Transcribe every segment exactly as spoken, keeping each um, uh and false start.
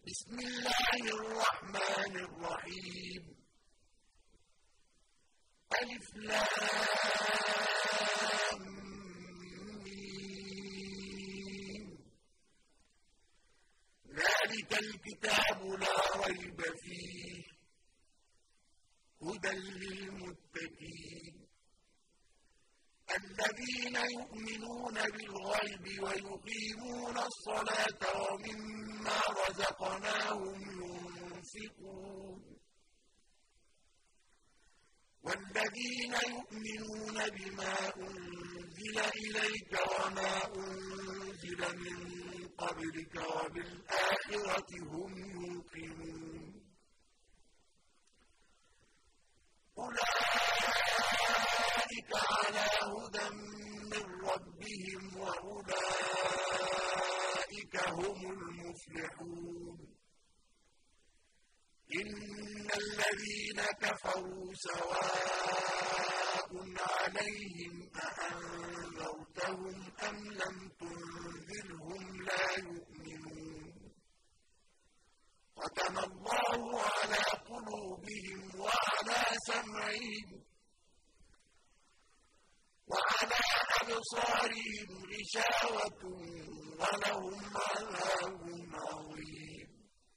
بسم الله الرحمن الرحيم ألف لام ميم ذلك الكتاب لا ريب فيه هدى للمتقين الذين يؤمنون بالغيب ويقيمون الصلاة ومما رزقناهم ينفقون والذين يؤمنون بما أنزل إليك وما أنزل من قبلك وبالآخرة هم يوقنون أولئك على هدى من ربهم وأولئك هم المفلحون إن الذين كفروا سواء عليهم أأنذرتهم أم لم تنذرهم لا يؤمنون ختم الله على قلوبهم وعلى سمعهم وعلى أبصارهم غشاوة ولهم عذاب عظيم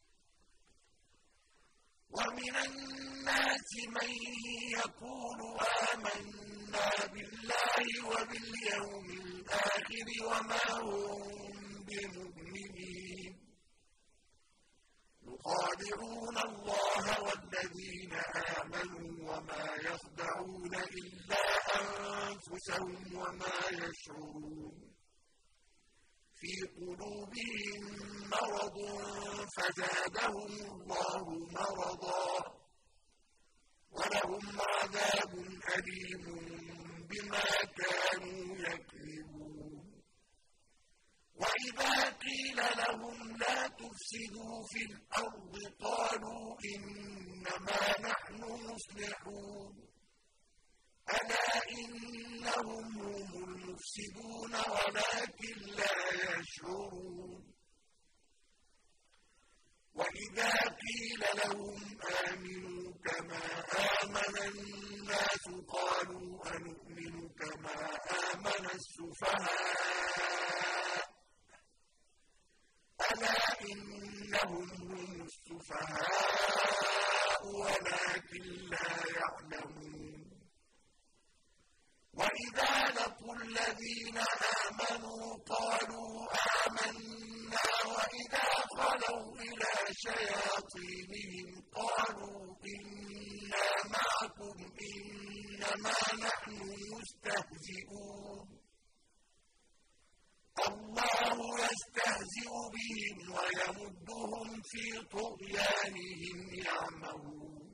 ومن الناس من يقول آمنا بالله وباليوم الآخر وما هم بمؤمنين يخادعون الله والذين آمنوا وما يخدعون إلا أنفسهم وما يشعرون في قلوبهم مرض فزادهم الله مرضا ولهم عذاب أليم بما كانوا يكذبون وإذا قيل لهم لا تفسدوا في الأرض قالوا إنما نحن مصلحون ألا إنهم هم المفسدون ولكن لا يشعرون وإذا قيل لهم آمنوا كما آمن الناس قالوا أنؤمن كما آمن السفهاء ألا إنهم هم السفهاء ولكن لا يعلمون وإذا لقوا الذين آمنوا قالوا آمنا وإذا خلوا إلى شياطينهم قالوا إنا معكم إنما نحن مستهزئون الله يستهزئ بهم ويمدهم في طغيانهم يعمهون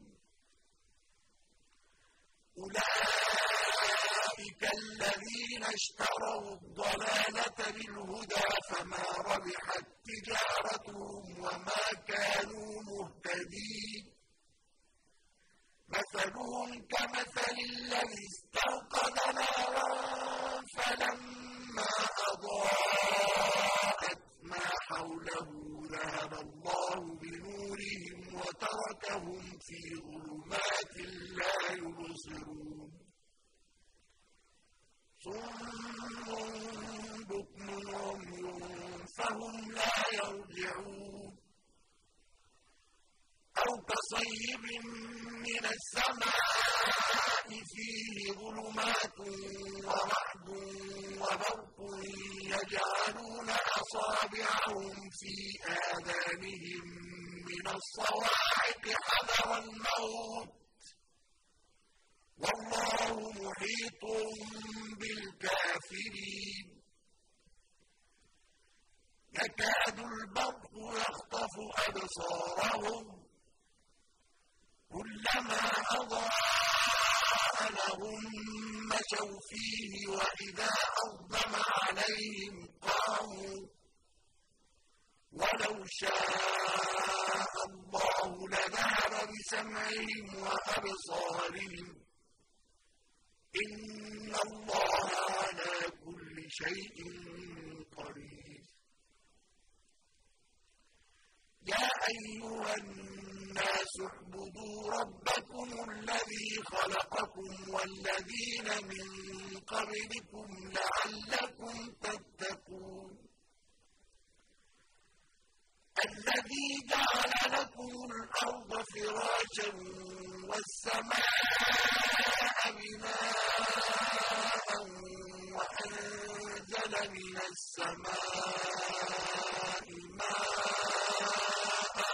أولئك الذين اشتروا الضلالة بالهدى فما ربحت تجارتهم وما كانوا مهتدين مثلهم كمثل الذي استوقد نارا فلما أضاءت ما حوله ذهب الله بنورهم وتركهم في ظلمات لا يبصرون صم بكم عمي فهم لا يرجعون أو كصيب من السماء فيه ظلمات ورعد وبرق يجعلون أصابعهم في آذانهم من الصواعق حذر الموت والله محيط بالكافرين يكاد البرق يخطف أبصارهم كلما أضاء لهم مشوا فيه وإذا أظلم عليهم قاموا ولو شاء الله لذهب بسمعهم وأبصارهم إن الله على كل شيء قدير. يا أَيُّهَا النَّاسُ اعْبُدُوا رَبَّكُمُ الَّذِي خَلَقَكُمْ وَالَّذِينَ مِن قَبْلِكُمْ لَعَلَّكُمْ تَتَّقُونَ الَّذِي جَعَلَ لَكُمُ الْأَرْضَ فِرَاشًا وَالسَّمَاءَ بِنَاءً وَأَنزَلَ مِنَ السَّمَاءِ مَاءً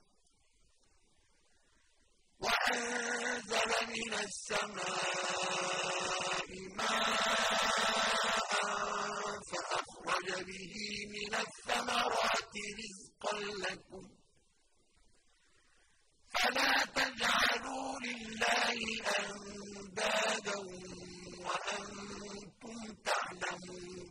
وَأَنزَلَ مِنَ السَّمَاءِ مَاءً فَأَخْرَجَ بِهِ مِنَ الثَّمَرَاتِ رِزْقًا لَّكُمْ فَلَا تَجْعَلُوا لِلَّهِ أَندَادًا وَأَنتُمْ تَعْلَمُونَ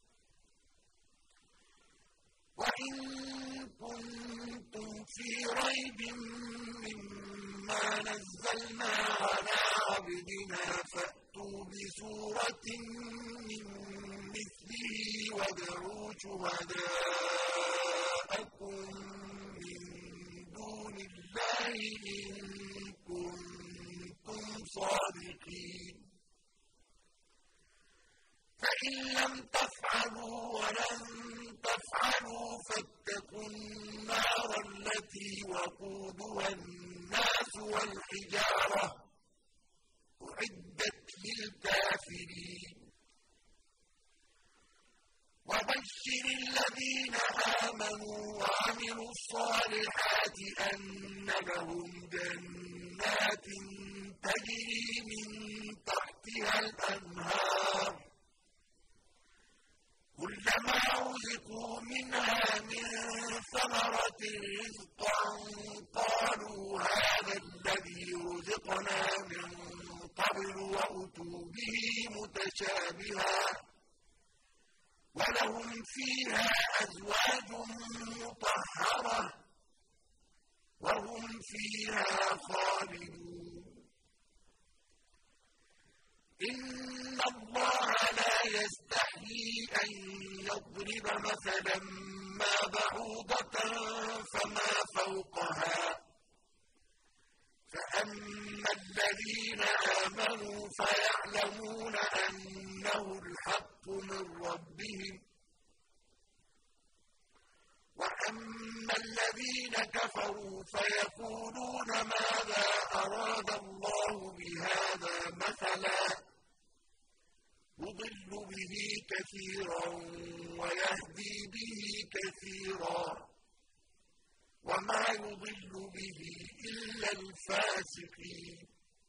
وَإِن كُنتُمْ فِي رَيْبٍ مِّمَّا نَزَّلْنَا عَلَىٰ عَبْدِنَا فَأْتُوا بِسُورَةٍ مِّن مِّثْلِهِ وَادْعُوا شُهَدَاءَكُم مِّن دُونِ اللَّهِ إِن كُنتُمْ صَادِقِينَ فَإِن لَّمْ تَفْعَلُوا وَلَن تَفْعَلُوا فَاتَّقُوا النَّارَ الَّتِي وَقُودُهَا النَّاسُ وَالْحِجَارَةُ أُعِدَّتْ لِلْكَافِرِينَ وَبَشِّرِ الَّذِينَ آمَنُوا وَعَمِلُوا الصَّالِحَاتِ أَنَّ لَهُمْ جَنَّاتٍ تَجْرِي مِن تَحْتِهَا الْأَنْهَارُ كُلَّمَا رُزِقُوا مِنْهَا مِن ثَمَرَةٍ رِّزْقًا قَالُوا هَٰذَا الَّذِي رُزِقْنَا مِن قَبْلُ وَأُتُوا بِهِ مُتَشَابِهًا وَلَهُمْ فِيهَا أَزْوَاجٌ مُّطَهَّرَةٌ وَهُمْ فِيهَا خَالِدُونَ إِنَّ اللَّهَ لَا يَسْتَحْيِي أَن يَضْرِبَ مَثَلًا مَّا بَعُوضَةً فَمَا فَوْقَهَا فَأَمَّا الَّذِينَ آمَنُوا فَيَعْلَمُونَ أَنَّهُ الْحَقُّ مِن رَّبِّهِمْ وَأَمَّا الَّذِينَ كَفَرُوا فَيَقُولُونَ مَاذَا أَرَادَ اللَّهُ بِهَٰذَا مَثَلًا يُضِلُّ بِهِ كَثِيرًا وَيَهْدِي بِهِ كَثِيرًا وَمَا يُضِلُّ بِهِ إِلَّا الْفَاسِقِينَ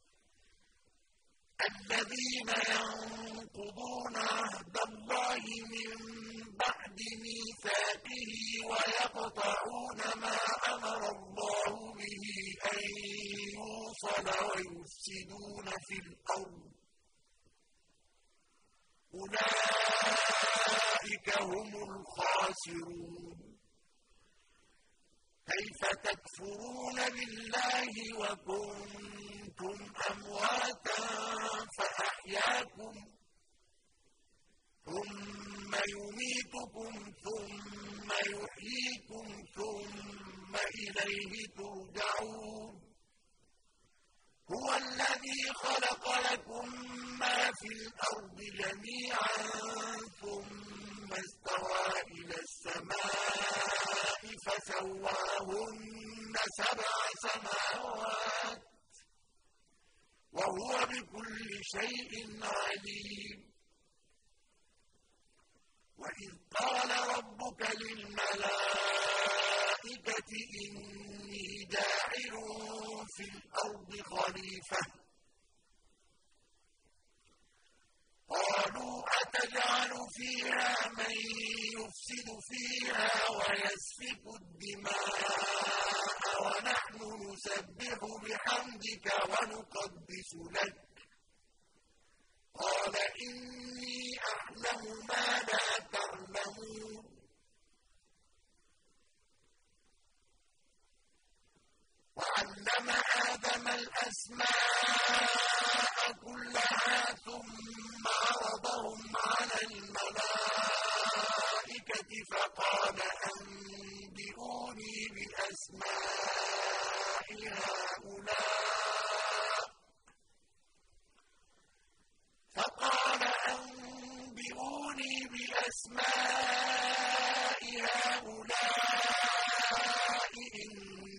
الَّذِينَ يَنقُضُونَ عَهْدَ اللَّهِ مِن بَعْدِ مِيثَاقِهِ وَيَقْطَعُونَ مَا أَمَرَ اللَّهُ بِهِ أَن يُوصَلَ وَيُفْسِدُونَ فِي الْأَرْضِ أُولَٰئِكَ هُمُ الْخَاسِرُونَ كَيْفَ تَكْفُرُونَ بِاللَّهِ وَكُنتُمْ أَمْوَاتًا فَأَحْيَاكُمْ ثُمَّ يُمِيتُكُمْ ثُمَّ يُحْيِيكُمْ ثُمَّ إِلَيْهِ تُرْجَعُونَ هُوَ الَّذِي خَلَقَ لَكُم مَّا فِي الْأَرْضِ جَمِيعًا ثُمَّ اسْتَوَىٰ إِلَى السَّمَاءِ فَسَوَّاهُنَّ سَبْعَ سَمَاوَاتٍ وَهُوَ بِكُلِّ شَيْءٍ عَلِيمٌ وَإِذْ قَالَ رَبُّكَ لِلْمَلَائِكَةِ إِنِّي جَاعِلٌ فِي الْأَرْضِ خَلِيفَةً قَالُوا أَتَجْعَلُ فِيهَا مَن يُفْسِدُ فِيهَا وَيَسْفِكُ الدِّمَاءَ وَنَحْنُ نُسَبِّحُ بِحَمْدِكَ وَنُقَدِّسُ لَكَ قَالَ إِنِّي أَعْلَمُ مَا لَا تَعْلَمُونَ وَعَلَّمَ آدَمَ الْأَسْمَاءَ كُلَّهَا ثُمَّ عَرَضَهُمْ عَلَى الْمَلَائِكَةِ فَقَالَ أَنبِئُونِي أنبئوني بأسماء هؤلاء فقال أنبئوني بأسماء هؤلاء إن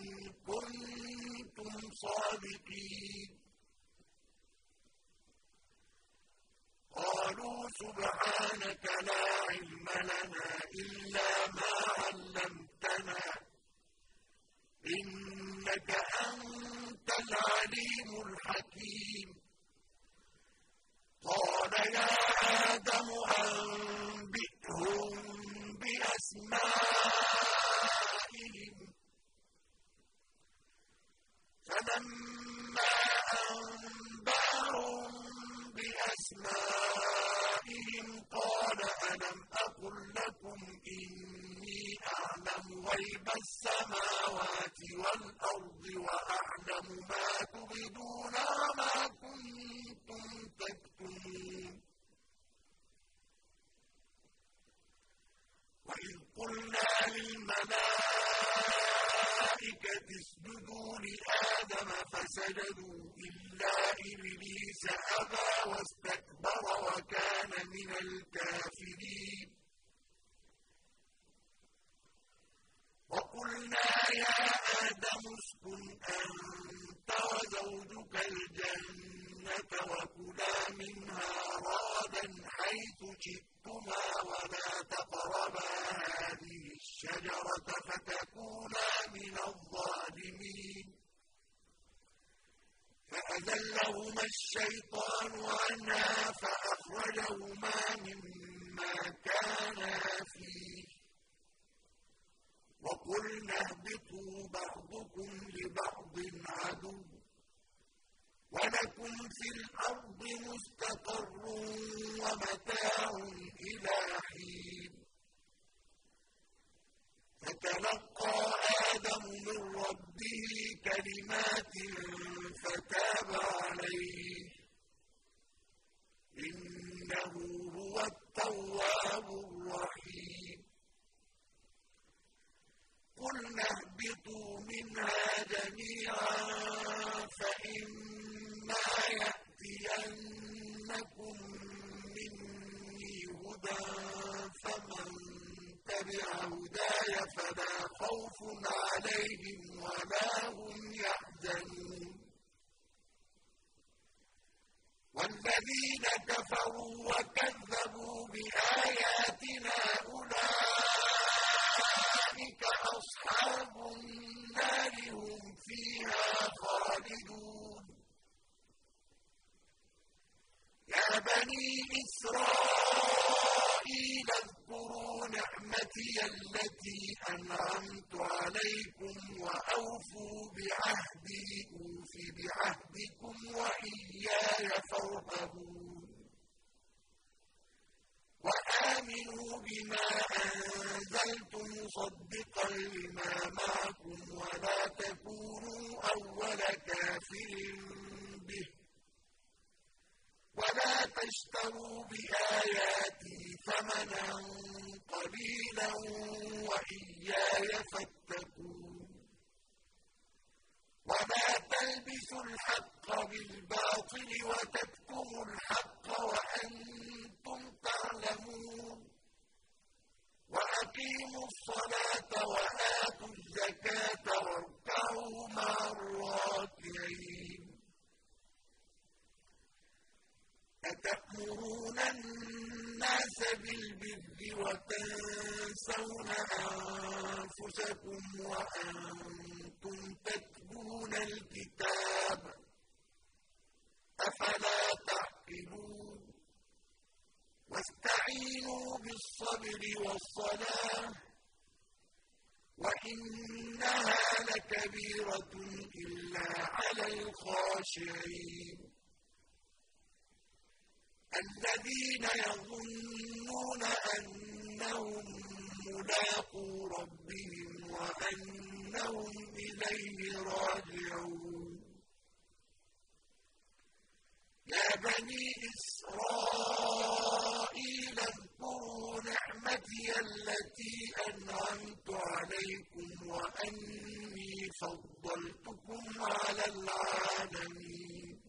كنتم صادقين قالوا سبحانك لا علم لنا إلا ما علمتنا إنك أنت العليم الحكيم قال يا آدم أنبئهم بأسمائهم فلما أنبأهم بأسمائهم قال ألم أقل لكم إني أعلم غيب السماوات والأرض وأعلم ما تبدون وما كنتم تكتمون وإذ قلنا للملائكة اسجدوا لآدم فسجدوا إلا إبليس أبى واستكبر وكان من الكافرين وقلنا يا آدم اسكن أنت وزوجك الجنة وكلا منها رغدا حيث شئتما ولا تقربا هذه الشجرة فتكونا من الظالمين فأذلهما الشيطان عنها فأخرجهما مما كانا فيه وقلنا اهبطوا بعضكم لبعض عدو ولكم في الأرض مستقر ومتاع إلى حين فتلقى آدم من ربه كلمات فتاب عليه إنه هو التواب الرحيم قلنا اهبطوا منها جميعا فإما يأتينكم مني هدى فمن تبع هداي فلا خوف عليهم ولا هم يحزنون والذين كفروا وكذبوا بآياتنا أولئك أصحاب النار هم فيها خالدون يا بني إسرائيل اذكروا نعمتي التي أنعمت عليكم وأوفوا بعهدي أوف بعهدكم وإياي فارهبون وآمنوا بما أنزلت مصدقا لما معكم ولا تكونوا أول كافر به ولا تشتروا بآياتي ثمنا قليلا وإياي فاتقون ولا تلبسوا الحق بالباطل وتكتموا الحق وأنتم تعلمون وأقيموا الصلاة وآتوا الزكاة واركعوا مع الراكعين أتأمرون الناس بالبر وتنسون أنفسكم وأنتم تتلون الكتاب أفلا تعقلون واستعينوا بالصبر والصلاة وإنها لكبيرة إلا على الخاشعين الذين يظنون أنهم ملاقو ربهم وأنهم إليه راجعون يا بني إسرائيل اذكروا نعمتي التي أنعمت عليكم وأني فضلتكم على العالمين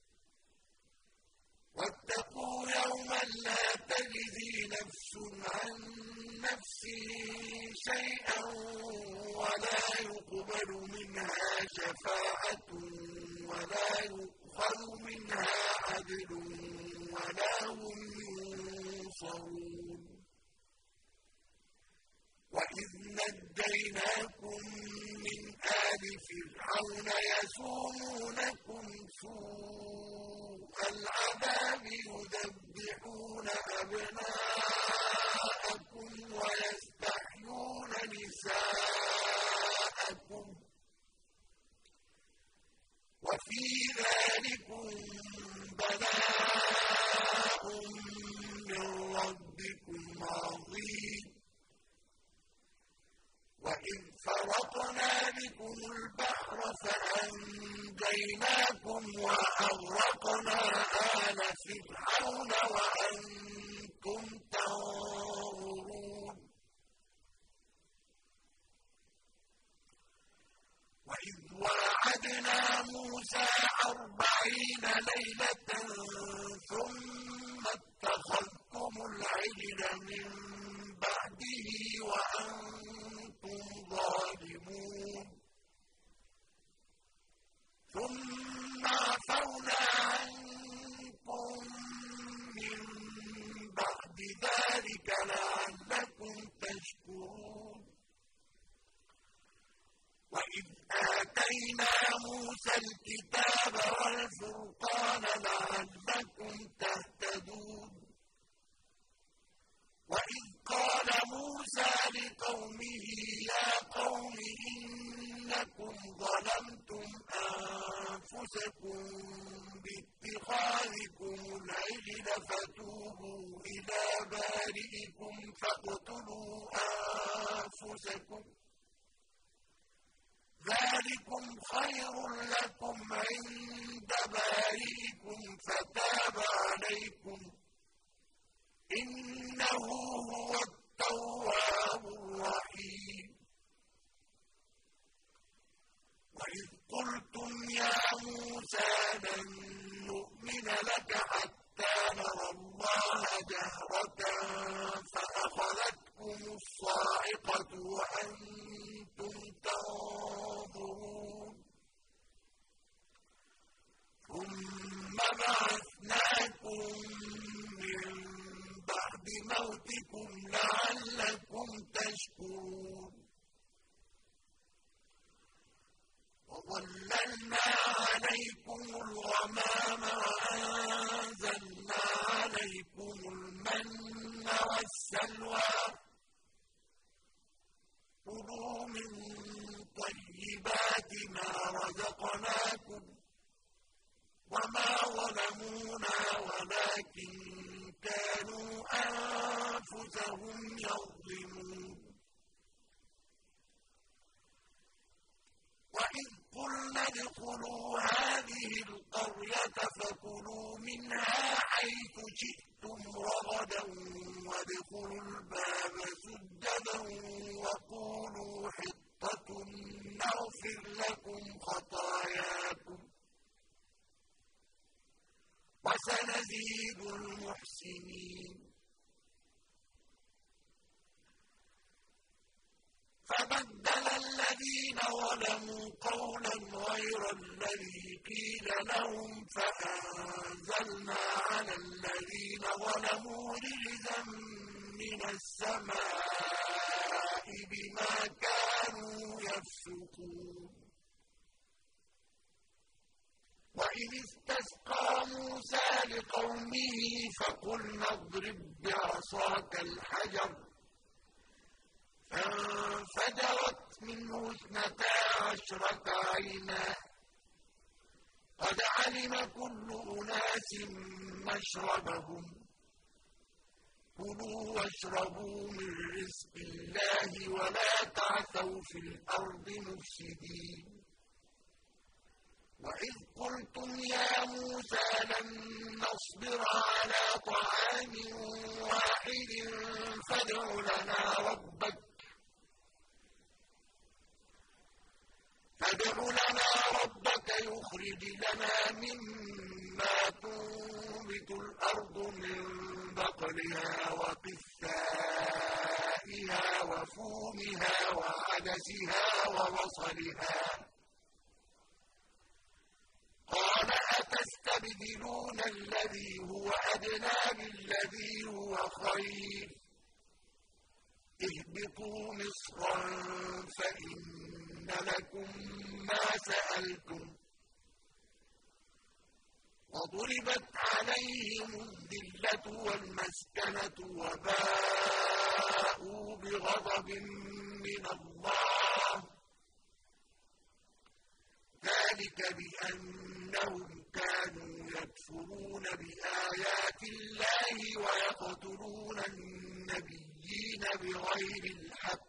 واتقوا يوما لا تجزي نفس عن نفس شيئا ولا يقبل منها شفاعة ولا يؤخذ منها عدل ولا هم ينصرون وإذ نجيناكم من آل فرعون يسومونكم سوء العذاب يذبحون أبناءكم ويستحيون نساءكم وفي ذلكم بلاء من ربكم عظيم وإذ فرقنا بكم البحر فأنجيناكم وأغرقنا آل فرعون وأنتم تنظرون وإذ واعدنا موسى أربعين ليلة ثم اتخذتم العجل من بعده وأنتم ظالمون ثم عفونا عنكم من بعد ذلك لعلكم تشكرون وإذ آتينا موسى الكتاب والفرقان لعلكم تهتدون وإذ قال موسى لقومه يا قوم إنكم ظلمتم أنفسكم باتخاذكم العجل فتوبوا إلى بارئكم فاقتلوا أنفسكم ذلكم خير لكم عند بارئكم فتاب عليكم إنه هو التواب الرحيم وإذ قلتم يا موسى لن نؤمن لك حتى نرى الله جهرة فأخذتكم الصاعقة وأنتم تنظرون ثم بعثناكم بعد موتكم لعلكم تشكرون وظللنا عليكم الغمام وأنزلنا عليكم المن والسلوى كلوا من طيبات ما رزقناكم وما ظلمونا ولكن كانوا أنفسهم يظلمون وإذ قلنا ادخلوا هذه القرية فكلوا منها حيث شئتم رغدا وادخلوا الباب سجدا وقولوا حطة نغفر لكم خطاياكم وسنزيد المحسنين فبدل الذين ظلموا قولا غير الذي قيل لهم فأنزلنا على الذين ظلموا رجزا من السماء بما كانوا يفسقون وإذ استسقى موسى لقومه فقلنا اضرب بعصاك الحجر فانفجرت منه اثنتا عشرة عينا قد علم كل أناس مشربهم كلوا واشربوا من رزق الله ولا تعثوا في الأرض مفسدين وإذ قلتم يا موسى لن نصبر على طعام واحد فادع لنا ربك تخرج لنا مما تنبت الأرض من بقلها وقثائها وفومها وعدسها وبصلها قال أتستبدلون الذي هو أدنى بالذي هو خير اهبطوا مصرا فإن لكم ما سألتم وضربت عليهم الذلة والمسكنة وباءوا بغضب من الله ذلك بأنهم كانوا يكفرون بآيات الله ويقتلون النبيين بغير الحق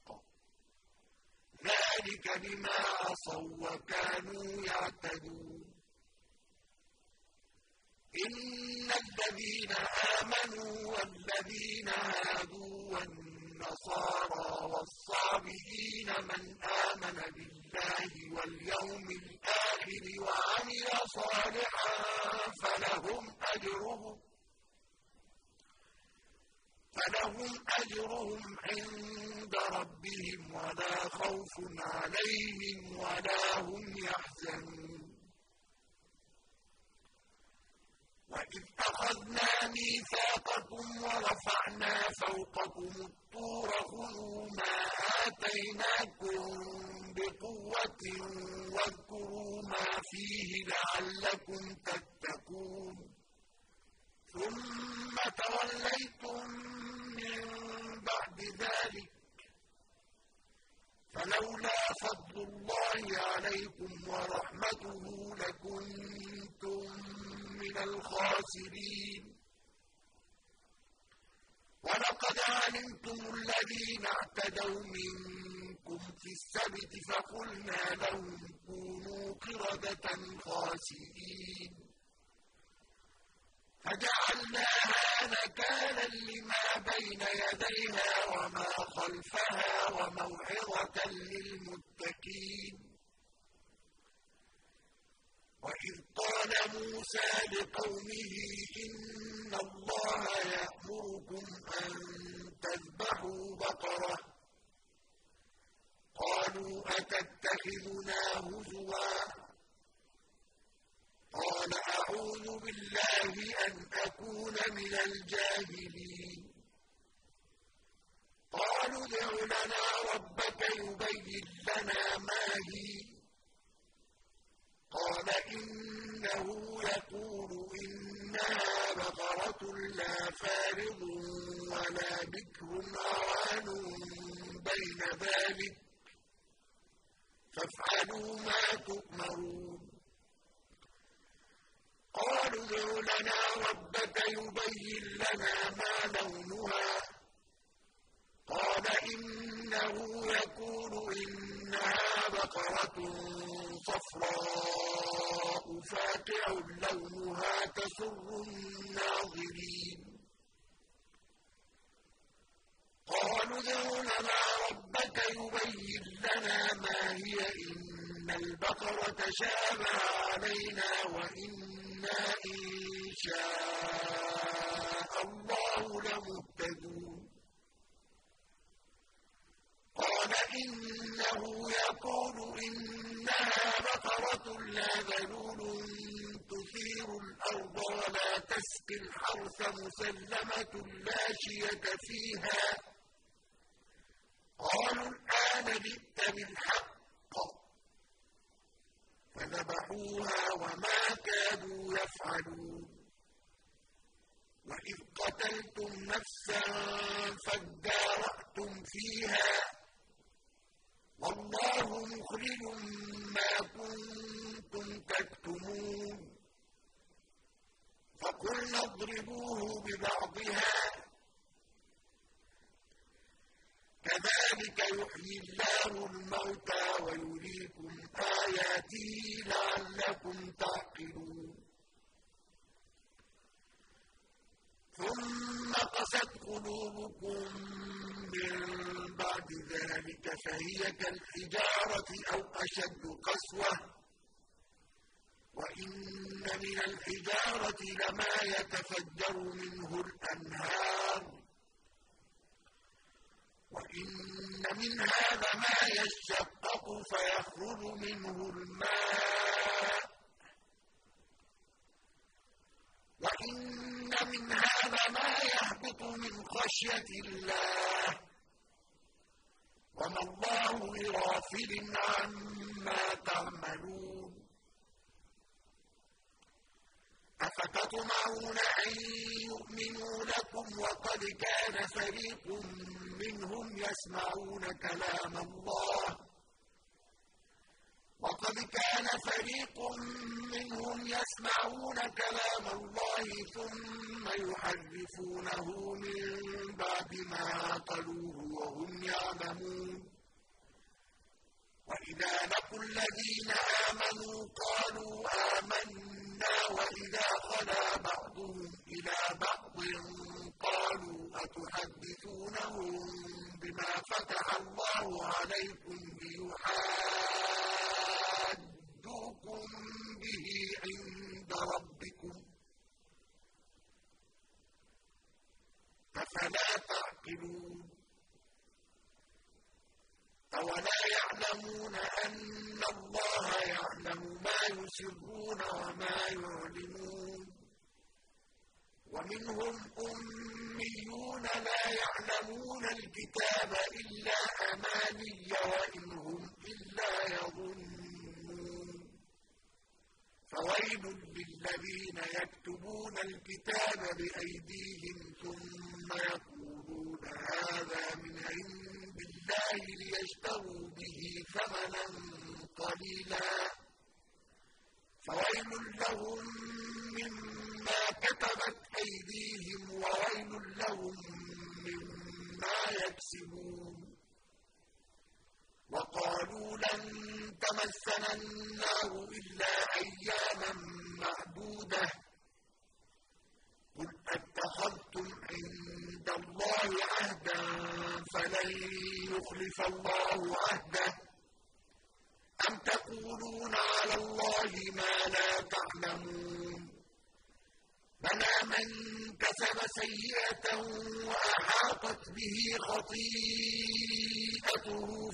ذلك بما عصوا وكانوا يعتدون إن الذين آمنوا والذين هادوا والنصارى والصابئين من آمن بالله واليوم الآخر وعمل صالحا فلهم أجرهم فلهم أجرهم عند ربهم ولا خوف عليهم ولا هم يحزنون وإذ أخذنا ميثاقكم ورفعنا فوقكم الطور خذوا ما آتيناكم بقوة واذكروا ما فيه لعلكم تتقون ثم توليتم من بعد ذلك فلولا فضل الله عليكم ورحمته لكنتم من الخاسرين ولقد علمتم الذين اعتدوا منكم في السبت فقلنا لهم كونوا قردة خاسئين فجعلناها نكالا لما بين يديها وما خلفها وموعظة للمتقين وإذ قال موسى لقومه إن الله يأمركم أن تذبحوا بقرة قالوا أتتخذنا هزوا قال أعوذ بالله أن أكون من الجاهلين قالوا ادع لنا ربك يبين لنا ما هي قال إنه يقول إنها بقرة لا فارض ولا بكر عوان بين ذلك فافعلوا ما تؤمرون قالوا ادع لنا ربك يبين لنا ما لونها قال إنه يقول إنها بقرة صفراء فاقع لونها تسر الناظرين قالوا ادع لنا ربك يبين لنا ما هي إن البقرة شابه علينا وإنا إن شاء الله لمهتدون قال إنه يقول إنها بقرة لا ذلول تثير الأرض ولا تسقي الحرث مسلمة لا شية فيها قالوا الآن جئت بالحق فذبحوها وما كادوا يفعلون وإذ قتلتم نفسا فادارأتم فيها والله مخرج ما كنتم تكتمون فقلنا اضربوه ببعضها كذلك يحيي الله الموتى ويريكم آياته لعلكم تعقلون ثم قست قلوبكم من بعد ذلك فهي كالحجارة أو أشد قسوة وإن من الحجارة لما يتفجر منه الأنهار وإن منها لما يشقق فيخرج منه الماء وإن منها لما يهبط من خشية الله وما الله بغافل عما تعملون أفتطمعون أن يؤمنوا لكم وقد كان فريق منهم يسمعون كلام الله وقد كان فريق منهم يسمعون كلام الله ثم يحرفونه من بعد ما عقلوه وهم يعلمون وإذا لقوا الذين آمنوا قالوا آمنا وإذا خلا بعضهم إلى بعض قالوا أتحدثونهم بما فتح الله عليكم ليحاجوكم به عند ربكم أفلا تعقلون أولا يعلمون أن الله يعلم ما يسرون وما يعلنون ومنهم أميون لا يعلمون الكتاب إلا أماني وإن هم إلا يظنون فويل للذين يكتبون الكتاب بأيديهم ثم يقولون هذا من عند الله ليشتروا به ثمنا قليلا فويل لهم مما كتبت أيديهم وويل لهم مما يكسبون وقالوا لن تمسنا النار إلا أياما معدودة قل أتخذتم عند الله عهدا فلن يخلف الله عهده أم تقولون على الله ما لا تعلمون بلى من كسب سيئة وأحاطت به خطيئته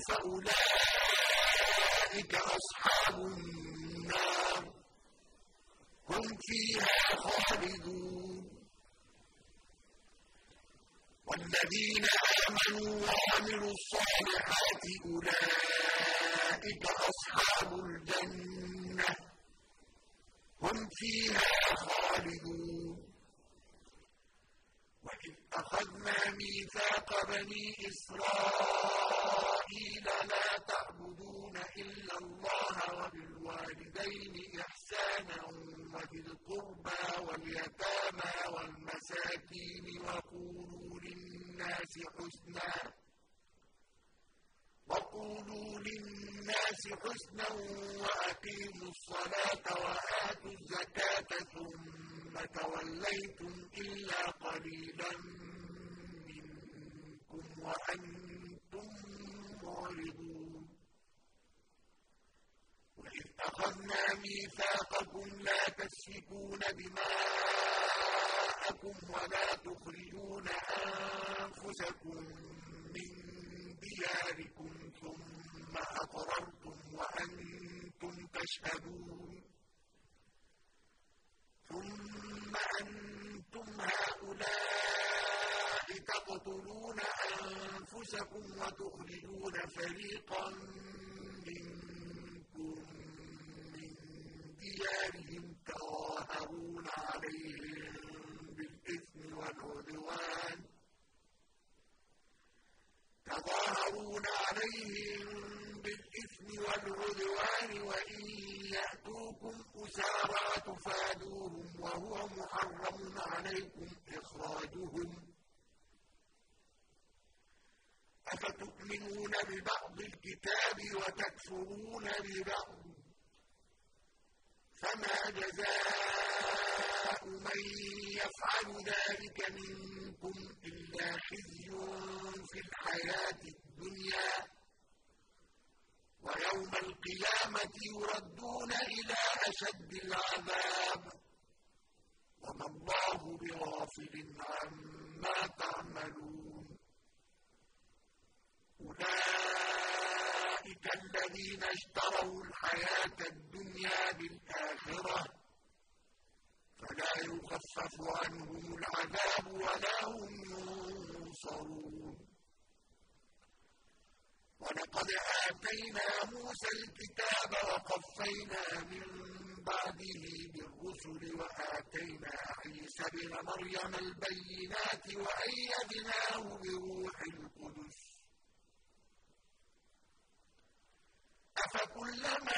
فأولئك أصحاب النار هم فيها خالدون والذين آمنوا وعملوا الصالحات أولئك أصحاب الجنة هم فيها خالدون وإذ أخذنا ميثاق بني إسرائيل لا تعبدون إلا الله وبالوالدين إحسانا وذي القربى واليتامى والمساكين وقولوا للناس حسنا وقولوا للناس حسنا وأقيموا الصلاة وآتوا الزكاة ثم توليتم إلا قليلا منكم وأنتم معرضون وإذ أخذنا ميثاقكم لا تسفكون دماءكم ولا تخرجون أنفسكم من دياركم ثم أقررتم وأنتم تشهدون ثم أنتم هؤلاء تقتلون أنفسكم وتخرجون فريقا منكم من ديارهم تظاهرون عليهم بالإثم والعدوان تظاهرون عليهم بالإثم والعدوان وإن يأتوكم أسارى تفادوهم وهو محرم عليكم إخراجهم أفتؤمنون ببعض الكتاب وتكفرون ببعض فما جزاء من يفعل ذلك منكم إلا خزي في الحياة الدنيا ويوم القيامة يردون إلى أشد العذاب وما الله بغافل عما تعملون أولئك الذين اشتروا الحياة الدنيا بالآخرة فلا يخفف عنهم العذاب ولا هم ينصرون ولقد آتينا موسى الكتاب وقفينا من بعده بالرسل وآتينا عيسى ابن مريم البينات وأيدناه بروح القدس أفكلما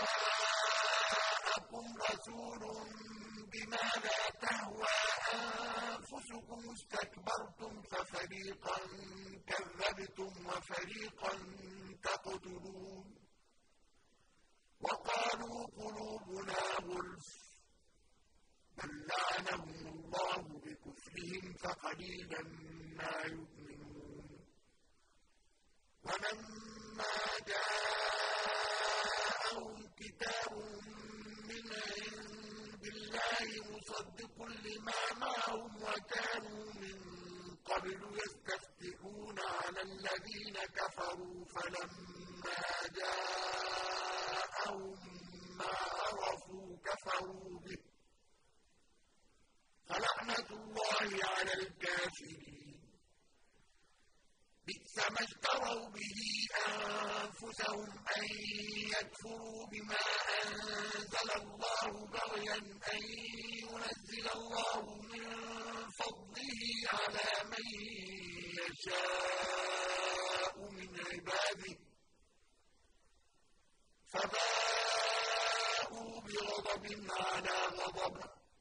جاءكم رسول بما لا تهوى أنفسكم استكبرتم ففريقا كذبتم وفريقا تقتلون وقالوا قلوبنا غلف بل لعنهم الله بكفرهم فقليلا ما يؤمنون ولما جاءهم كتاب من عند الله مصدق لما معهم وكانوا من قبل يستفتحون على الذين كفروا فلما جاءهم ما عرفوا كفروا به فلعنة الله على الكافرين بئس ما اشتروا به أنفسهم أن يكفروا بما أنزل الله بغيا أن ينزل الله من فضله على من يشاء من عباده فباءوا بغضب على غضب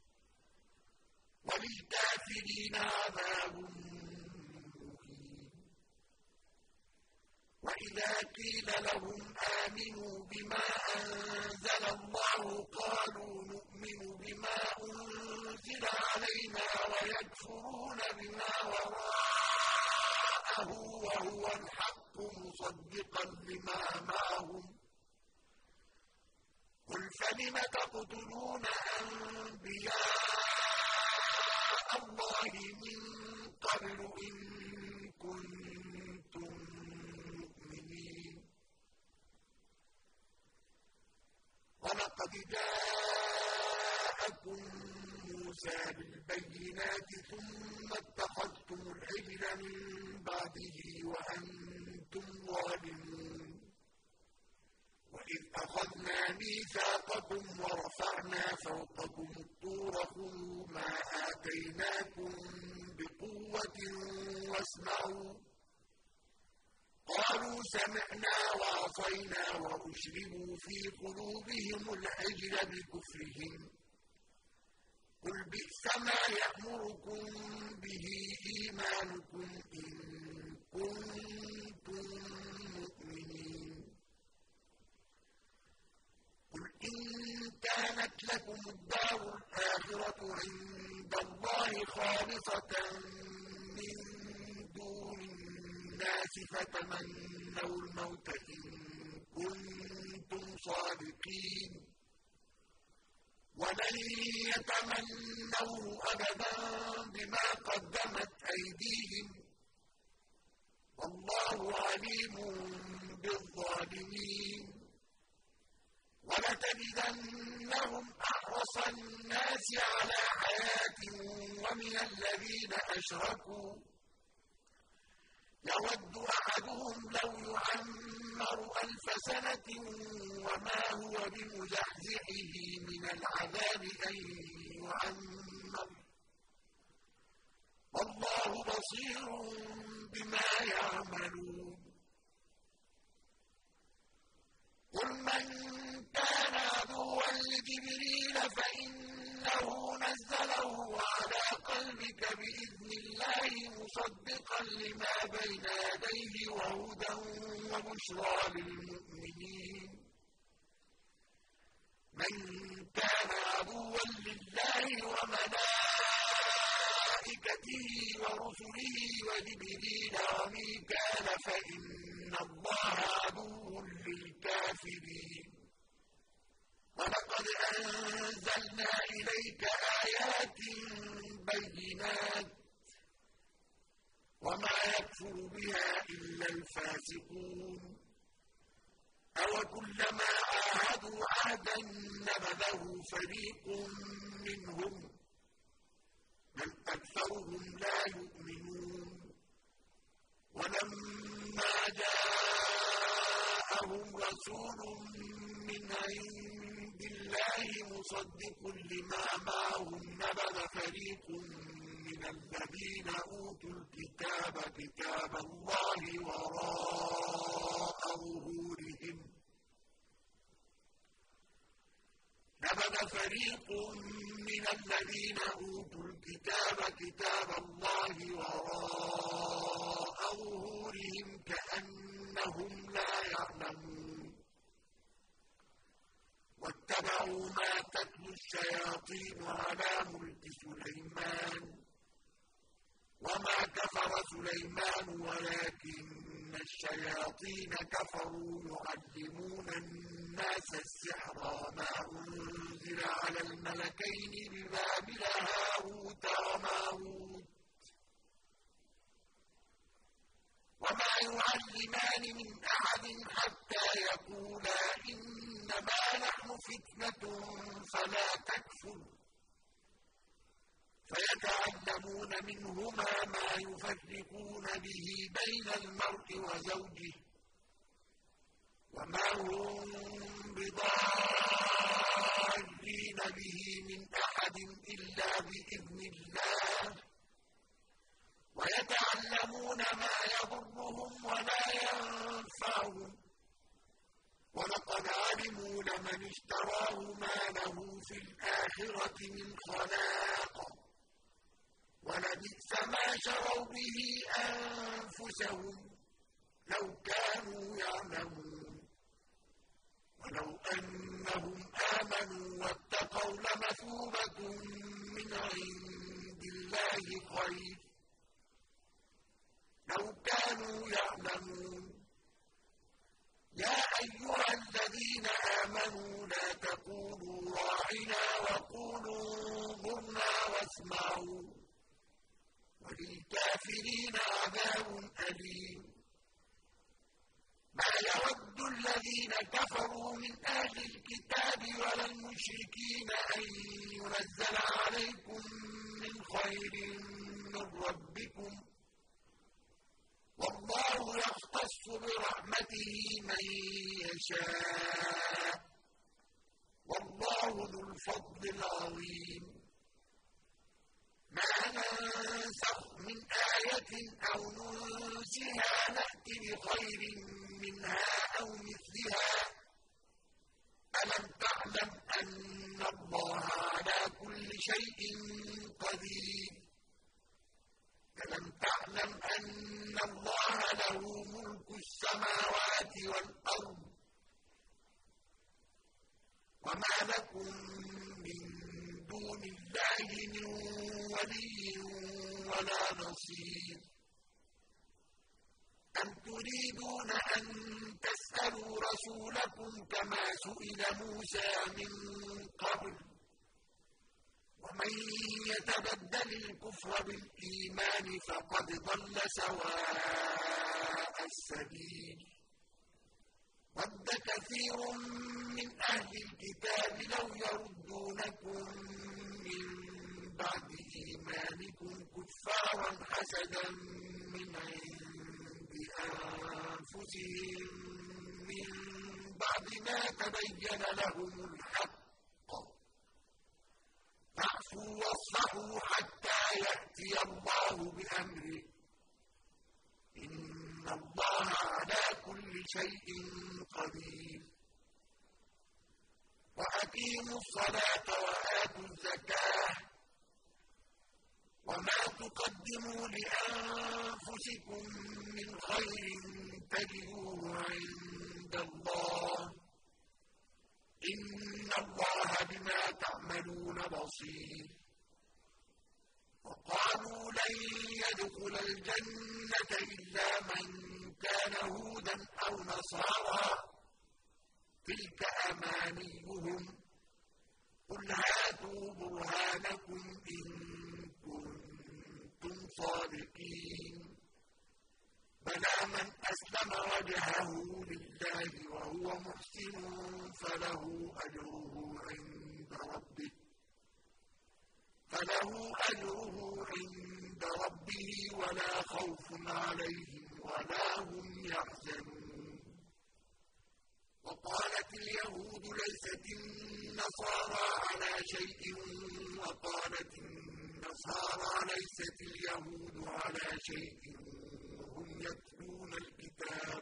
وللكافرين عذاب مهين وإذا قيل لهم آمنوا بما أنزل الله قالوا نؤمن بما أنزل علينا ويكفرون بما وراءه وهو الحق مصدقا لما معهم قل فلم تقتلون أنبياء الله من قبل إن كنتم مؤمنين ولقد جاءكم موسى بالبينات ثم اتخذتم العجل من بعده وأنتم ظالمون وإذ أخذنا ميثاقكم ورفعنا فوقكم الطور خذوا ما آتيناكم بقوة واسمعوا قالوا سمعنا وعصينا وأشربوا في قلوبهم العجل بكفرهم قل بئس ما يأمركم به إيمانكم إن كنتم مؤمنين قل إن كانت لكم الدار الآخرة عند الله خالصة من دون الناس فتمنوا الموت إن كنتم صادقين ولن يتمنوا أبدا بما قدمت أيديهم والله عليم بالظالمين ولتجدنهم أحرص الناس على حياة ومن الذين أشركوا يود أحدهم لو يعمر ألف سنة وما هو بمزحزحه من العذاب أن يعمر والله بصير بما يعملون قل من كان عدوا لجبريل فإنه نزله على قلبك بإذن الله مصدقا لما بين يديه وهدى وبشرى للمؤمنين من كان عدوا لله وملائكته ورسله وجبريل وميكال فإن الله عدو للكافرين ولقد أنزلنا إليك آيات بينات وما يكفر بها إلا الفاسقون أوكلما عاهدوا عهدا نبذه فريق منهم بل أكثرهم لا يؤمنون ولما جاءهم رسول من عند الله مصدق لما معهم نبذ فريق من الذين أوتوا الكتاب كتاب الله وراء ظهورهم نبذ فريق من الذين أوتوا الكتاب كتاب الله وراء ظهورهم كأنهم لا يعلمون واتبعوا ما تتلو الشياطين على ملك سليمان وما كفر سليمان ولكن الشياطين كفروا يعلمون الناس السحر وما أنزل على الملكين ببابل هاروت وماروت وما يعلمان من أحد حتى يقولا إنما نحن فتنة فلا تكفر فيتعلمون منهما ما يفرقون به بين المرء وزوجه وما هم بضارين به من أحد إلا بإذن الله ويتعلمون ما يضرهم ولا ينفعهم ولقد علموا لمن اشتراه ما له في الآخرة من خلاق ولبئس ما شروا به أنفسهم لو كانوا يعلمون ولو أنهم آمنوا واتقوا لمثوبة من عند الله خير لو كانوا يعلمون يا أيها الذين آمنوا لا تقولوا راعنا وقولوا انظرنا واسمعوا وللكافرين عذاب أليم ما يود الذين كفروا من أهل الكتاب ولا المشركين أن ينزل عليكم من خير من ربكم والله يختص برحمته من يشاء والله ذو الفضل العظيم ما ننسخ من آية أو ننسها نأت بخير منها أو مثلها ألم تعلم أن الله على كل شيء قدير ألم تعلم أن الله له ملك السماوات والأرض وما لكم من دون الله من ولي ولا نصير أم تريدون أن تسألوا رسولكم كما سئل موسى من قبل ومن يتبدل الكفر بالإيمان فقد ضل سواء السبيل ود كثير من أهل الكتاب لو يردونكم من بعد إيمانكم كفارا حسدا من عند أنفسهم من بعد ما تبين لهم الحق فاعفوا واصفحوا حتى يأتي الله بأمره إن الله على كل شيء قدير وأقيموا الصلاة وآتوا الزكاة وما تقدموا لأنفسكم من خير تجدوه عند الله إن الله بما تعملون بصير وقالوا لن يدخل الجنة إلا من كان هودا أو نصارى تلك أمانيهم بلى من أسلم وجهه لله وهو محسن فله أجره عند ربه فله أجره عند ربه ولا خوف عليهم ولا هم يحزنون. وقالت اليهود ليست النصارى على شيء وقالت النصارى ليست اليهود على شيء وهم يتلون الكتاب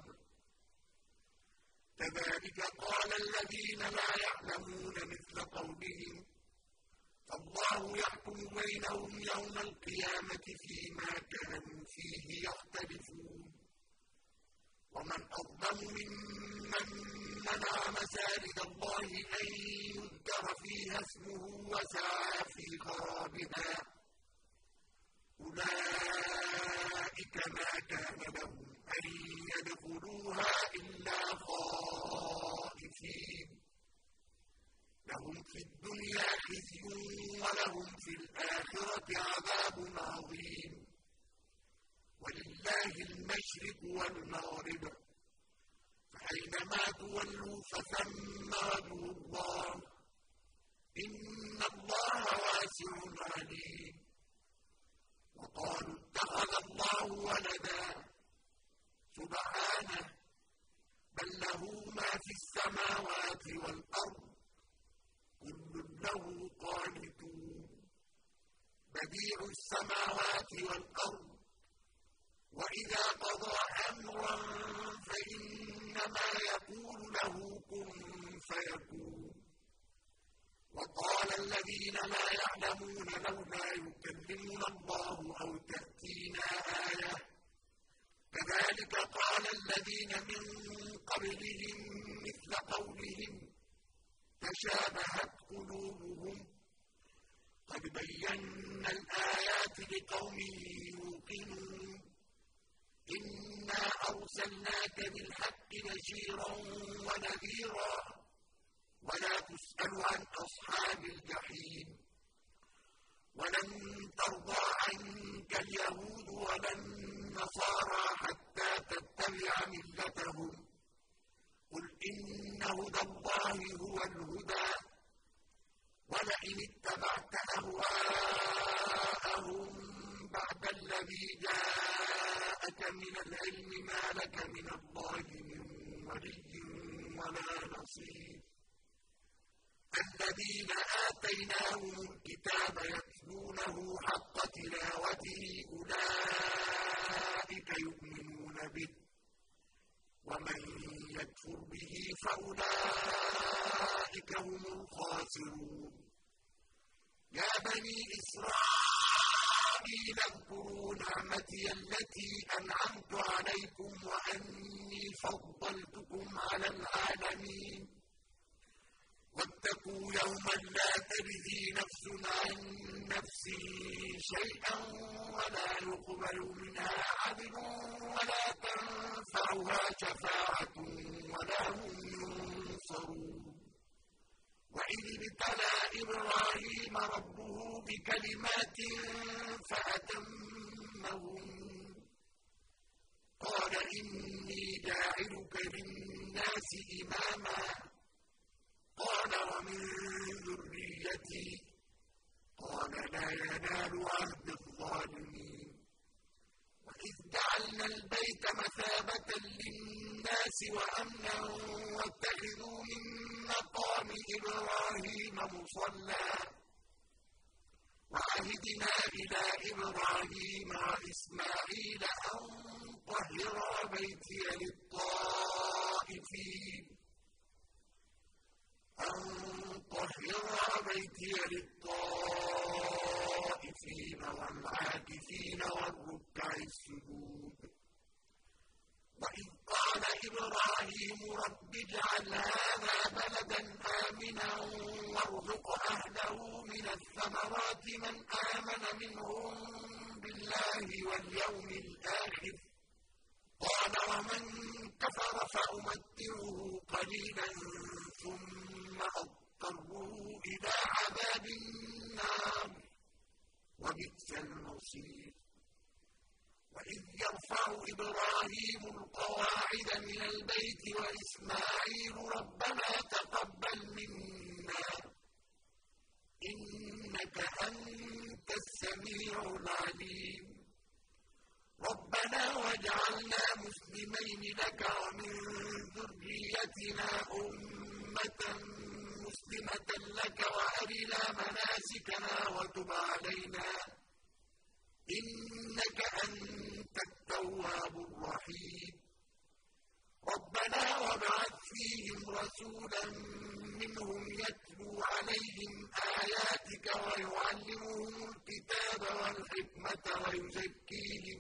كذلك قال الذين لا يعلمون مثل قولهم فالله يحكم بينهم يوم القيامة فيما كانوا فيه يختلفون. ومن أظلم ممن منع مساجد الله أن يذكر فيها اسمه وسعى في خرابها أولئك ما كان لهم أن يدخلوها إلا خائفين لهم في الدنيا خزي ولهم في الآخرة عذاب عظيم. ولله المشرق والمغرب فأينما تولوا فثم وجه الله إن الله واسع عليم. وقالوا اتخذ الله ولدا سبحانه بل له ما في السماوات والأرض كل له قانتون بديع السماوات والأرض وإذا قضى أمرا فإنما يقول له كن فيكون. وقال الذين لا يعلمون لولا يكلمنا الله أو تأتينا آية كذلك قال الذين من قبلهم مثل قولهم تشابهت قلوبهم قد بينا الآيات لقوم يوقنون. إنا أرسلناك بالحق بشيرا ونذيرا ولا تسأل عن أصحاب الجحيم. ولن ترضى عنك اليهود ولا النصارى حتى تتبع ملتهم قل إن هدى الله هو الهدى ولئن اتبعت أهواءهم بعد الذي جاءك من العلم ما لك من الله من ولي ولا نصير. الذين آتيناهم الكتاب يتلونه حق تلاوته أولئك يؤمنون به ومن يكفر به فأولئك هم الخاسرون. يا بني إسرائيل اذكروا نعمتي التي أنعمت عليكم وأني فضلتكم على العالمين. واتقوا يوما لا تجزي نفس عن نفس شيئا ولا يقبل منها عدل ولا تنفعها شفاعة ولا هم ينصرون. وإذ ابتلى إبراهيم ربه بكلمات فأتمهن قال إني جاعلك للناس إماما قال ومن ذريتي قال لا ينال عهد الظالمين. وإذ جعلنا البيت مثابة للناس وأمنا واتخذوا من مقام إبراهيم مصلى وعهدنا إلى إبراهيم وإسماعيل أن طهرا بيتي للطائفين أن طهرا بيتي للطائفين والعاكفين والركع السجود. وإذ قال إبراهيم رب اجعل هذا بلدا آمنا وارزق أهله من الثمرات من آمن منهم بالله واليوم الآخر قال ومن كفر فأمتعه قليلا ثم أضطره إلى عذاب النار وبئس المصير. وإذ يرفع يرفع إبراهيم القواعد من البيت وإسماعيل ربنا تقبل منا إنك أنت السميع العليم ربنا واجعلنا مسلمين لك ومن ذريتنا أمة مسلمة لك وأرنا مناسكنا وتب علينا إنك أنت التواب الرحيم ربنا وابعث فيهم رسولا منهم يتلو عليهم آياتك ويعلمهم الكتاب والحكمة ويزكيهم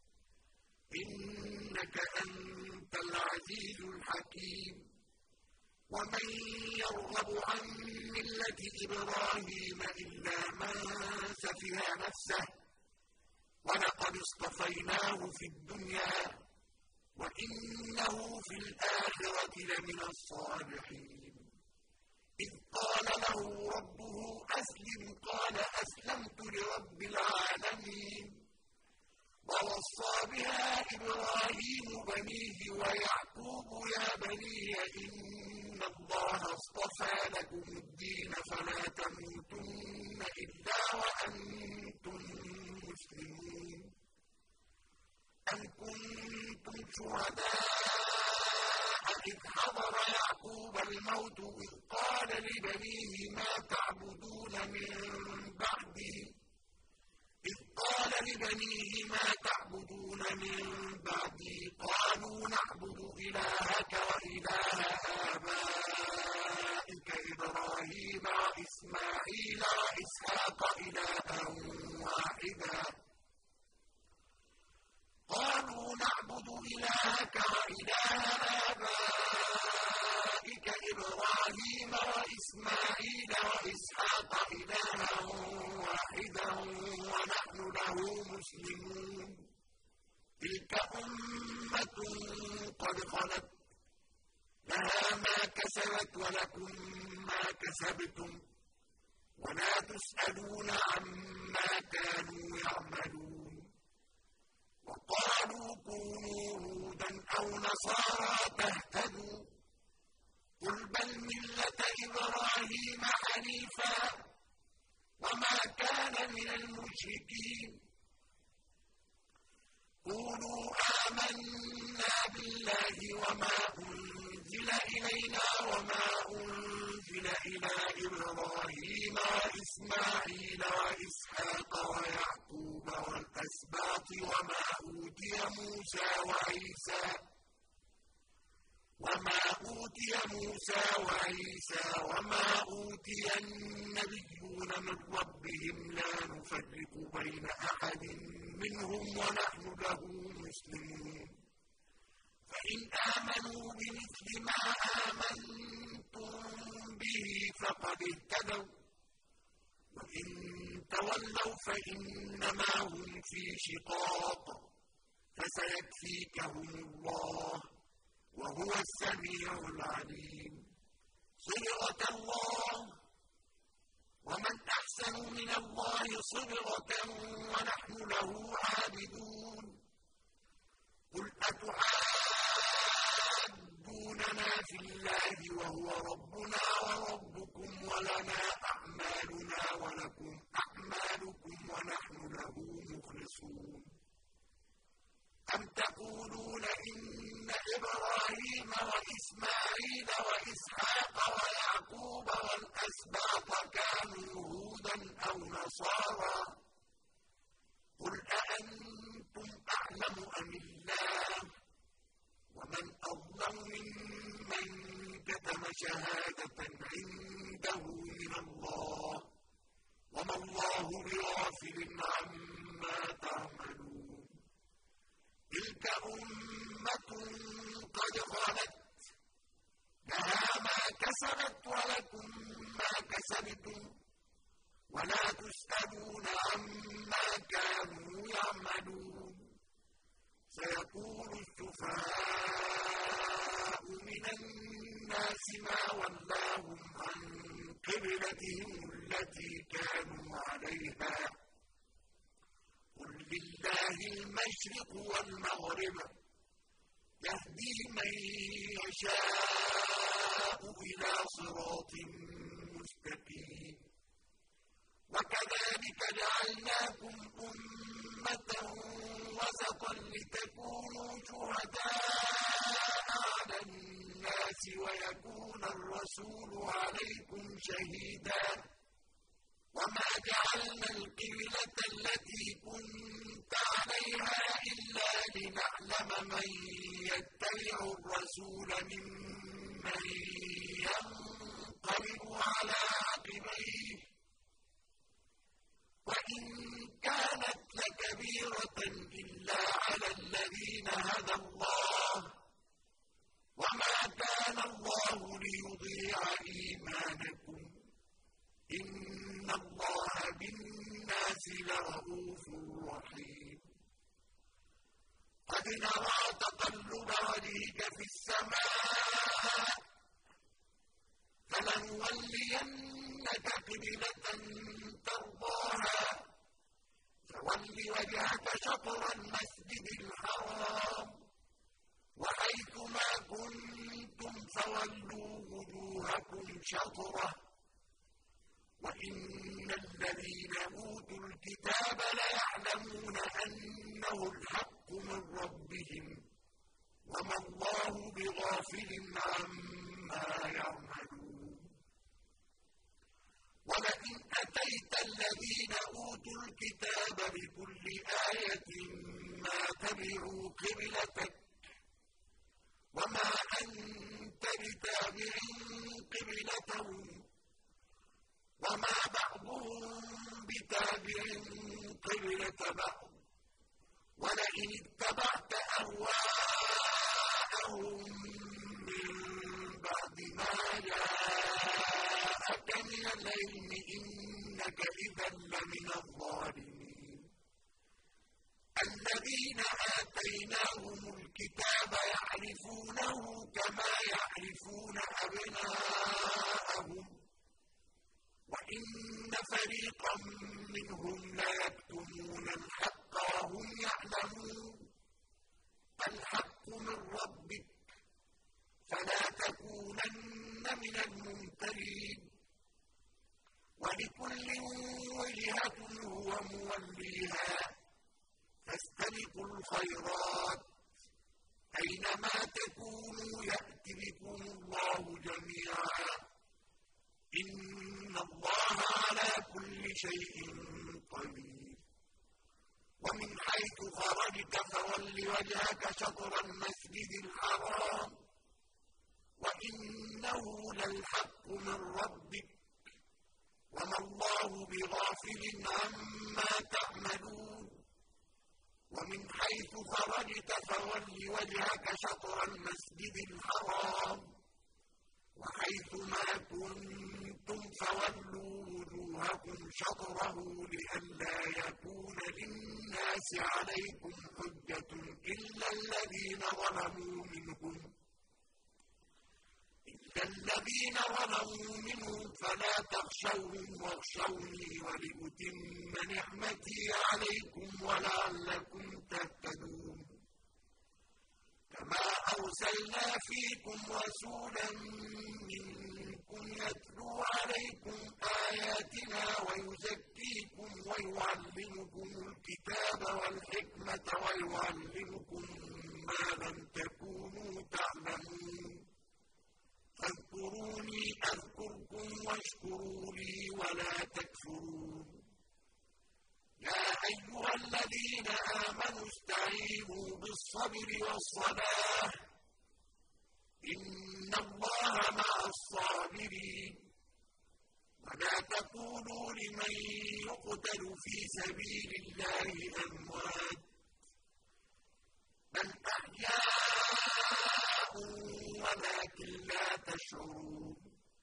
إنك أنت العزيز الحكيم ومن يرغب عن ملة إبراهيم إلا من سفه نفسه ولقد اصطفيناه في الدنيا وإنه في الآخرة لمن الصالحين إذ قال له ربه أسلم قال أسلمت لرب العالمين ووصى بها إبراهيم بنيه ويعقوب يا بني إن الله اصطفى لكم الدين فلا تموتن إلا وأنتم مسلمون أم كنتم شهداء إذ حضر يعقوب الموت إذ قال لبنيه ما تعبدون من بعدي إذ قال لبنيه ما تعبدون من بعدي قالوا نعبد إلهك وإله آبائك إبراهيم وإسماعيل وإسحاق إلها واحدا قالوا نعبد إلهك وإله آبائك إبراهيم وإسماعيل وإسحاق إلها واحدا ونحن له مسلمون تلك أمة قد خلت لها ما كسبت ولكم ما كسبتم ولا تسألون عما كانوا يعملون وقالوا كونوا هودا أو نصارى تهتدوا قل بل ملة إبراهيم حنيفا وما كان من المشركين قولوا آمنا بالله وما أنزل إلينا وما أنزل إلى إبراهيم وإسماعيل وإسحاق ويعقوب والأسباط وما أوتي موسى وعيسى وما أوتي موسى وعيسى وما أوتي النبيون من ربهم لا نفرق بين أحد منهم ونحن له مسلمون فإن آمنوا بمثل ما آمنتم به فقد اهتدوا وإن تولوا فإنما هم في شقاق فسيكفيكهم الله وهو السميع العليم صبغة الله ومن أحسن من الله صبغة ونحن له عابدون قل أتحاجوننا في الله وهو ربنا وربكم ولنا أعمالنا ولكم أعمالكم ونحن له مخلصون أم تقولون إن إبراهيم وإسماعيل وإسحاق ويعقوب والأسباط كانوا هودا أو نصارى قل أأنتم أعلم أم الله ومن أظلم ممن كتم شهادة عنده من الله وما الله بغافل عما تعملون تلك أمة قد خلت لها ما كسبت ولكم ما كسبتم ولا تسألون عما كانوا يعملون سيقول السفهاء من الناس ما ولاهم عن قبلتهم التي كانوا عليها قل لله ولله المشرق والمغرب يهدي من يشاء إلى صراط مستقيم وكذلك جعلناكم أمة وسطا لتكونوا شهداء على الناس ويكون الرسول عليكم شهيدا وما جعلنا القبلة التي كنت عليها إلا لنعلم من يتبع الرسول ممن ينقلب على عقبيه وإن كانت لكبيرة إلا على الذين هدى الله وما كان الله ليضيع إيمانكم إن الله بالناس لرءوف رحيم قد نرى تقلب وجهك في السماء فلنولينك قبلة ترضاها فول وجهك شطر المسجد الحرام وحيث ما كنتم فولوا وجوهكم شطره وإن الذين أوتوا الكتاب ليعلمون أنه الحق من ربهم وما الله بغافل عما يعملون ولئن أتيت الذين أوتوا الكتاب بكل آية ما تبعوا قبلتك وما أنت بتابع قبلتهم وما بعضهم بتابع قبلة بعض ولئن اتبعت أهواءهم من بعد ما جاءك من العلم إنك إذا لمن الظالمين الذين آتيناهم الكتاب يعرفونه كما يعرفون أبناءهم وإن فريقا منهم ليكتمون الحق وهم يعلمون الحق من ربك فلا تكونن من الممترين ولكل وجهة هو موليها فاستبقوا الخيرات أينما تكونوا يأت بكم الله جميعا إن الله على كل شيء قدير ومن حيث خرجت فول وجهك شطر المسجد الحرام وإنه للحق من ربك وما الله بغافل عما تعملون ومن حيث خرجت فول وجهك شطر المسجد الحرام وحيث ما كنتم فولوا وجوهكم شطره لئلا يكون للناس عليكم حجة إلا الذين ظلموا منهم إلا الذين ظلموا منهم فلا تخشوهم واخشوني ولأتم نعمتي عليكم ولعلكم تهتدون كما أرسلنا فيكم رسولا منكم يتلو عليكم آياتنا ويزكيكم ويعلمكم الكتاب والحكمة ويعلمكم ما لم تكونوا تعلمون فاذكروني أذكركم واشكروا لي ولا تكفرون يا أيها الذين آمنوا استعينوا بالصبر والصلاة إن الله مع الصابرين ولا تقولوا لمن يقتل في سبيل الله أموات بل أحياء ولكن لا تشعرون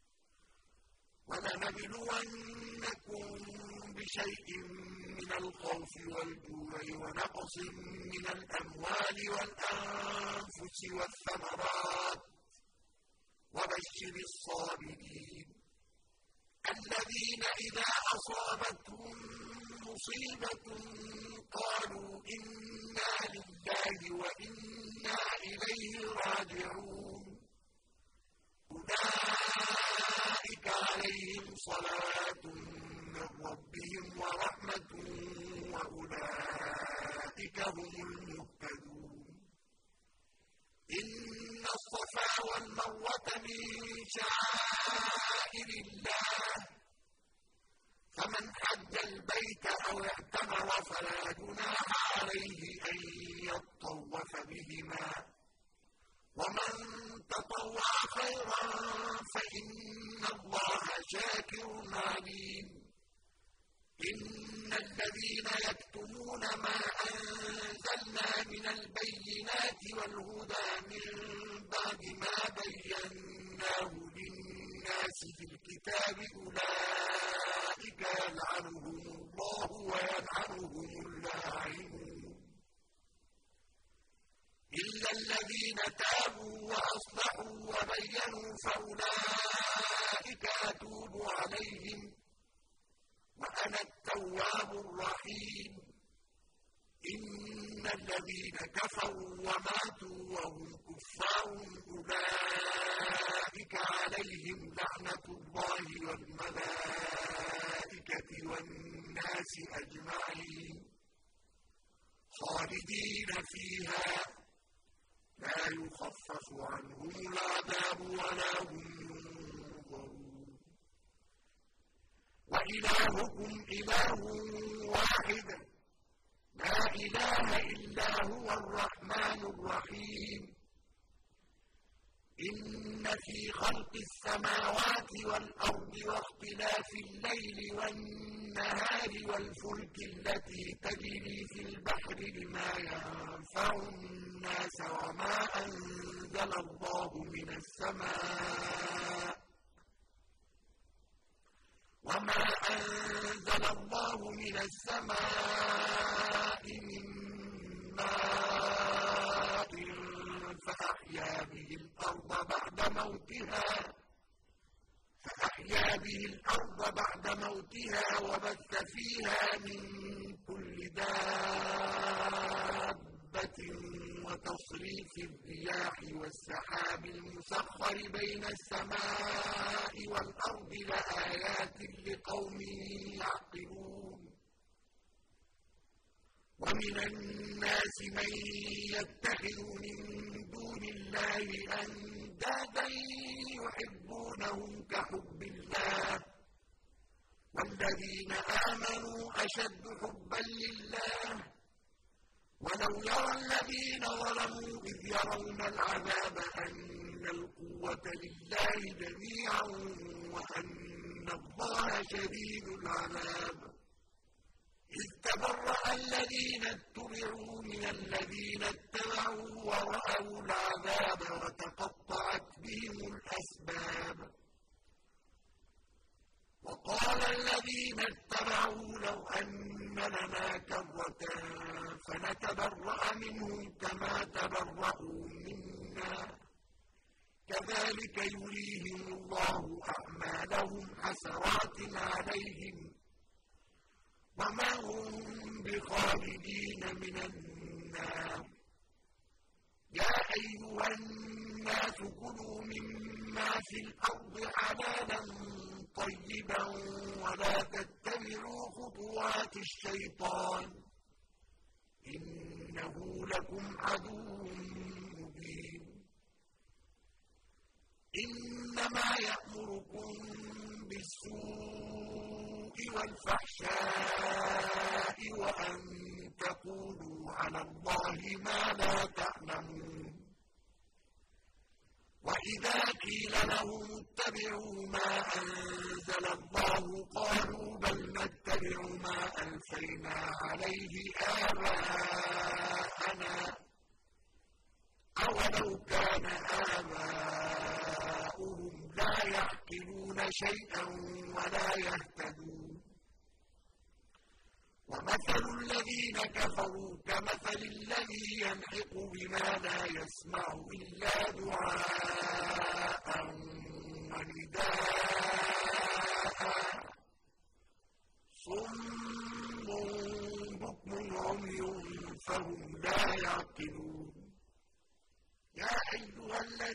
ولنبلونكم بشيء من الخوف والجوع ونقص من الأموال والأنفس والثمرات وبشر الصابرين الذين إذا أصابتهم مصيبة قالوا إنا لله وإنا إليه راجعون أولئك عليهم صلوات من ربهم ورحمة وأولئك هم المهتدون إن الصفا والمروة من شعائر الله فمن حج البيت أو اعتمر فلا جناح عليه أن يطوف بهما ومن تطوع خيرا فإن الله شاكر عليم إن الذين يكتمون ما أنزلنا من البينات والهدى من بعد ما بيناه للناس في الكتاب أولئك يلعنهم الله ويلعنهم اللاعنون إلا الذين تابوا وأصلحوا وبينوا فأولئك أتوب عليهم وأنا التواب الرحيم إن الذين كفروا وماتوا وهم كفار أولئك عليهم لعنة الله والملائكة والناس أجمعين خالدين فيها لا يخفف عنهم العذاب ولا هم ينظرون وإلهكم إله واحد لا إله إلا هو الرحمن الرحيم إن في خلق السماوات والأرض واختلاف الليل والنهار والفلك التي تجري في البحر بما ينفع الناس وما أنزل الله من السماء وما أنزل الله من السماء من ماء فأحيا به الأرض بعد موتها فأحيا به الأرض بعد موتها وبث فيها من كل دابة وتصريف الرياح والسحاب المسخر بين السماء والأرض لآيات لقوم يعقلون ومن الناس من يتخذ من دون الله أندادا يحبونهم كحب الله والذين آمنوا أشد حبا لله ولو يرى الذين ظلموا إذ يرون العذاب أن القوة لله جميعا وأن الله شديد العذاب إذ تبرأ الذين اتبعوا من الذين اتبعوا ورأوا العذاب وتقطعت بهم الأسباب وقال الذين اتبعوا لو أن لنا كرة فنتبرأ منهم كما تبرأوا منا كذلك يريهم الله أعمالهم حسرات عليهم وما هم بخالدين من النار يا أيها الناس كلوا مما في الأرض حلالا طيبا ولا تتبعوا خطوات الشيطان إنه لكم عدو مبين إنما يأمركم بالسوء والفحشاء وأن تقولوا على الله ما لا تعلمون وإذا قيل لهم اتبعوا ما أنزل الله قالوا بل نتبع ما ألفينا عليه آباءنا أولو كان آباؤهم لا يعقلون شيئا ولا يهتدون ومثل الذين كفروا كمثل الذي ينحق بما لا يسمع إلا دعاء ونداء صم بكم عمي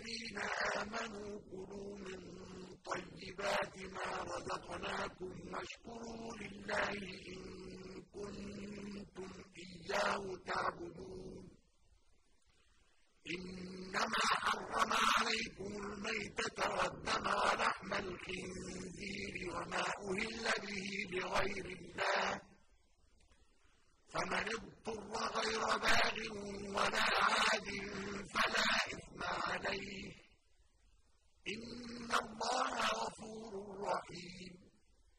الذين آمنوا كلوا من طيبات ما رزقناكم واشكروا لله إن كنتم إياه تعبدون إنما حرم عليكم الميتة والدم ولحم الخنزير وما أهل به لغير الله فمن اضطر غير باغ ولا عاد فلا إثم عليه إن الله غفور رحيم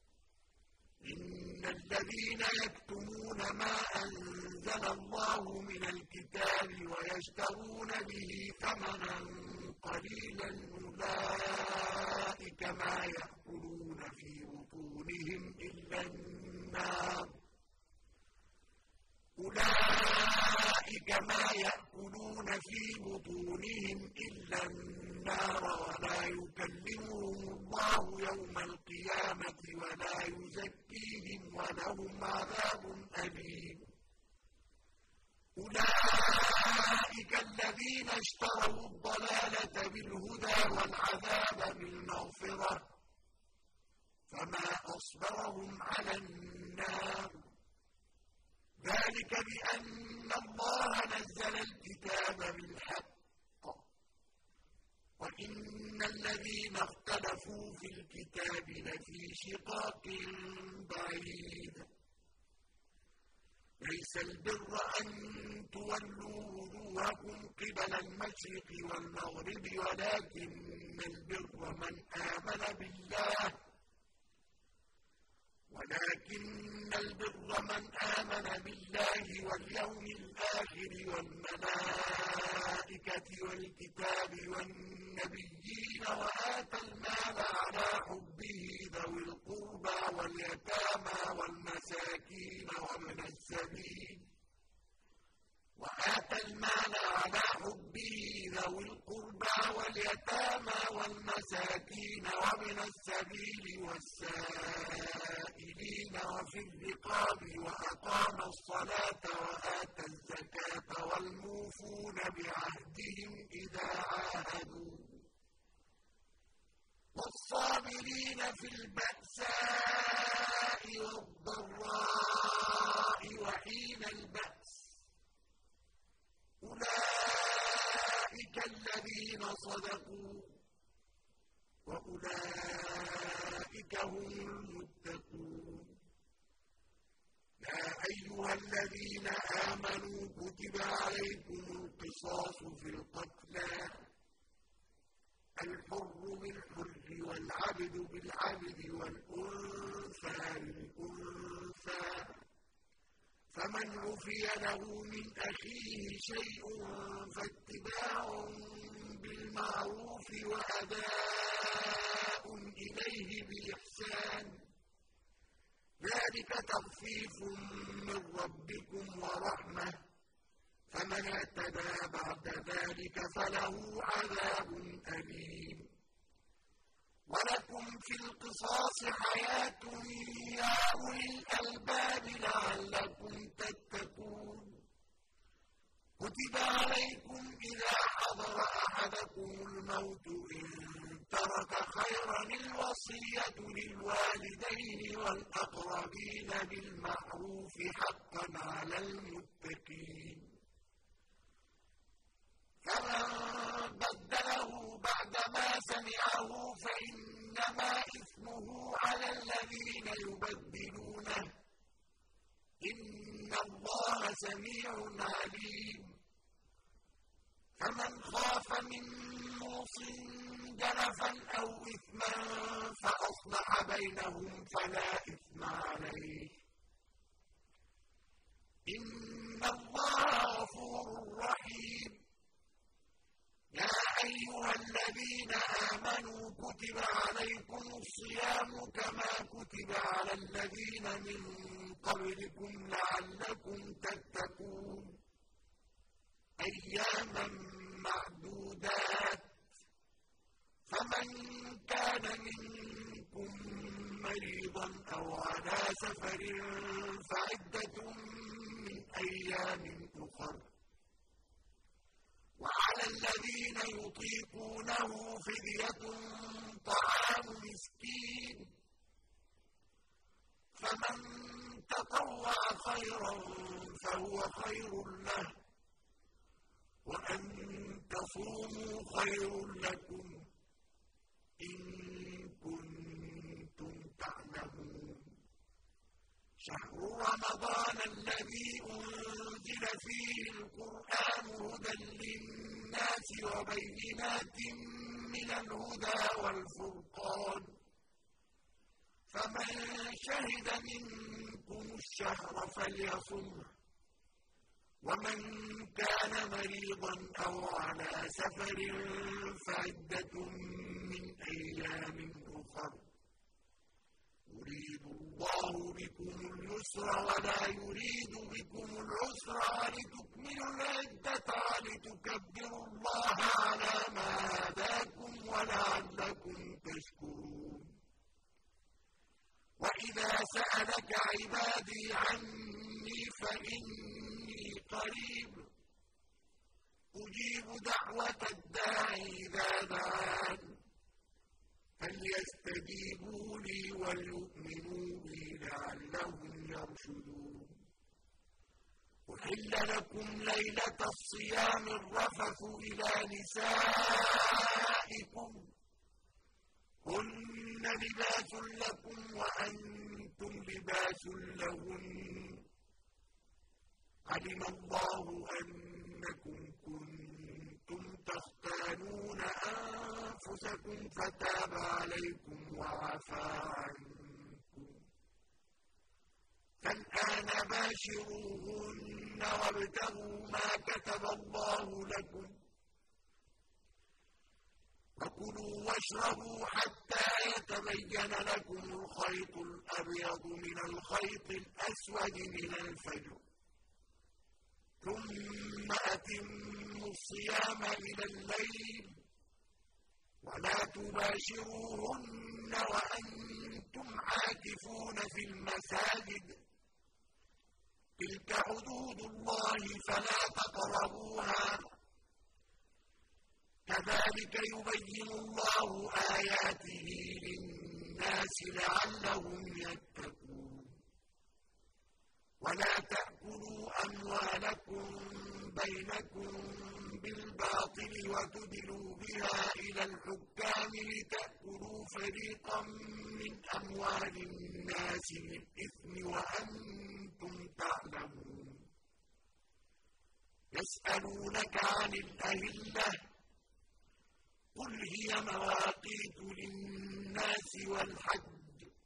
إن الذين يكتمون ما أنزل الله من الكتاب ويشترون به ثمنا قليلا أولئك ما يأكلون في بطونهم إلا النار أولئك ما يأكلون في بطونهم إلا النار ولا يكلمهم الله يوم القيامة ولا يزكيهم ولهم عذاب أليم أولئك الذين اشتروا الضلالة بالهدى والعذاب بالمغفرة فما أصبرهم على النار ذلك بأن الله نزل الكتاب بالحق وإن الذين اختلفوا في الكتاب لفي شقاق بعيد ليس البر أن تولوا وجوهكم قبل المشرق والمغرب ولكن البر من آمن بالله ولكن البر من آمن بالله واليوم الآخر والملائكة والكتاب والنبيين وآتى المال على حبه ذوي القربى واليتامى والمساكين وابن السبيل وآتى المال على حبه ذوي القربى واليتامى والمساكين وابن السبيل والسائلين وفي الرقاب وأقام الصلاة وآتى الزكاة والموفون بعهدهم إذا عاهدوا والصابرين في البأساء والضراء وحين البأس أولئك الذين صدقوا وأولئك هم المتقون يا أيها الذين آمنوا كتب عليكم القصاص في القتلى الحر بالحر والعبد بالعبد والأنثى بالأنثى فمن عفي له من أخيه شيء فاتباع بالمعروف وأداء إليه بإحسان ذلك تخفيف من ربكم ورحمة فمن اعتدى بعد ذلك فله عذاب أليم ولكم في القصاص حياة يا أولي الألباب لعلكم تتقون كتب عليكم إذا حضر أحدكم الموت إن ترك خيرا الوصية للوالدين والأقربين بالمعروف حقا على المتقين فمن بدله بعدما سمعه فإنما إثمه على الذين يبدلونه إن الله سميع عليم فمن خاف من موص جنفا أو إثما فأصلح بينهم فلا إثم عليه إن الله غفور رحيم يا أيها الذين آمنوا كتب عليكم الصيام كما كتب على الذين من قبلكم لعلكم تتقون أياما معدودات فمن كان منكم مريضا أو على سفر فعدة من أيام أخر وعلى الذين الذين يطيقونه فدية طعام مسكين فمن تطوع خيرا فهو خير له وأن تصوموا خير لكم إن كنتم تعلمون شهر رمضان الذي أنزل فيه القرآن هدى للناس وبينات من الهدى والفرقان فمن شهد منكم الشهر فليصمه ومن كان مريضا أو على سفر فعدة من أيام أخر يريد الله بكم اليسر ولا يريد بكم العسر ولتكملوا العدة ولتكبروا الله على ما هداكم ولعلكم تشكرون وإذا سألك عبادي عني فإني قريب أجيب دعوة الداعي إذا دعان فليستجيبوا لي وليؤمنوا بي لعلهم يرشدون أحل لكم ليلة الصيام الرفث إلى نسائكم هن لباس لكم وأنتم لباس لهن علم الله أنكم كنتم تختانون أنفسكم فتاب عليكم وعفى عنكم فالآن باشروهن وابتغوا ما كتب الله لكم وكلوا واشربوا حتى يتبين لكم الخيط الأبيض من الخيط الأسود من الفجر ثم أتموا الصيام إلى الليل ولا تباشروهن وأنتم عاكفون في المساجد تلك حدود الله فلا تقربوها كذلك يبين الله آياته للناس لعلهم يتقون ولا تأكلوا أموالكم بينكم بالباطل وتدلوا بها إلى الحكام لتأكلوا فريقا من أموال الناس بالإثم وأنتم تعلمون يسألونك عن الأهلة قل هي مواقيت للناس والحج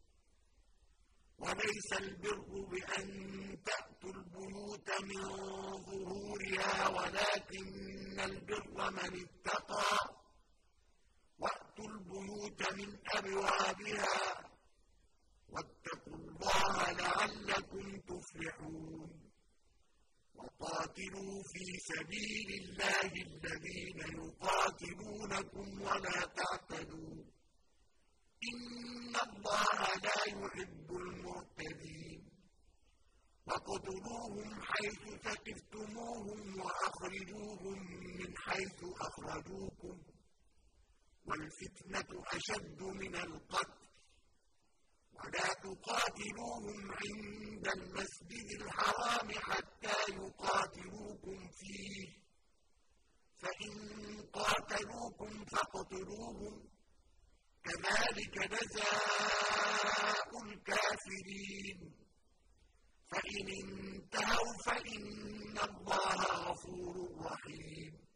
وليس البر بأن تأتوا البيوت من ظهورها ولكن البر من اتقى وأتوا البيوت من أبوابها واتقوا الله لعلكم تفلحون وقاتلوا في سبيل الله الذين يقاتلونكم ولا تعتدوا إن الله لا يحب المعتدين وقتلوهم حيث ثقفتموهم وأخرجوهم من حيث أخرجوكم والفتنة أشد من القتل ولا تقاتلوهم عند المسجد الحرام حتى يقاتلوكم فيه فإن قاتلوكم فاقتلوهم كذلك جزاء الكافرين فإن انتهوا فإن الله غفور رحيم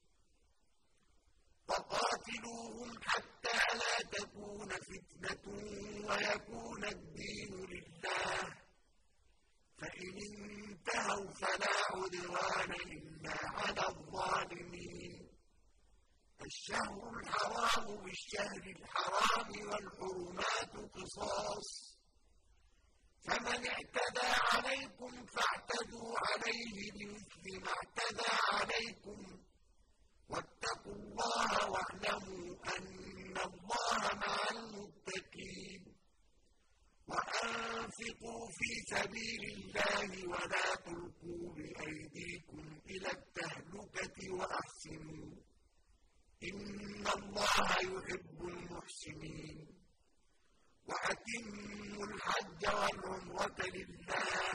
وقاتلوهم حتى لا تكون فتنة ويكون الدين لله فإن انتهوا فلا عدوان إلا على الظالمين الشهر الحرام بالشهر الحرام والحرمات قصاص فمن اعتدى عليكم فاعتدوا عليه بمثل ما اعتدى عليكم واتقوا الله واعلموا أن الله مع المتقين وأنفقوا في سبيل الله ولا تلقوا بأيديكم إلى التهلكة وأحسنوا إن الله يحب المحسنين. وأتموا الحج والعمرة لله،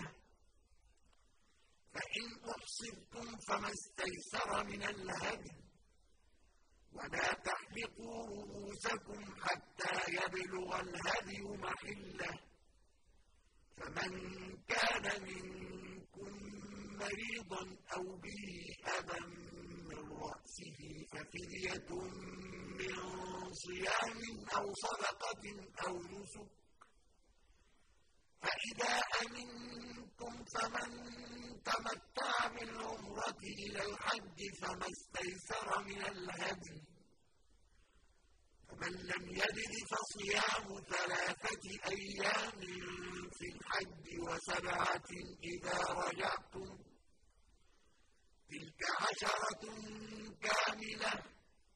فإن أحصرتم فما استيسر من الهدي، ولا تحلقوا رؤوسكم حتى يبلغ الهدي محله، فمن كان منكم مريضا أو به أذى من رأسه ففدية من صيام أو صدقة أو نسك، فإذا أمنتم فمن تمتع بالعمرة إلى الحج فما استيسر من الهدي، فمن لم يجد فصيام ثلاثة أيام في الحج وسبعة إذا رجعتم، تلك عشرة كاملة،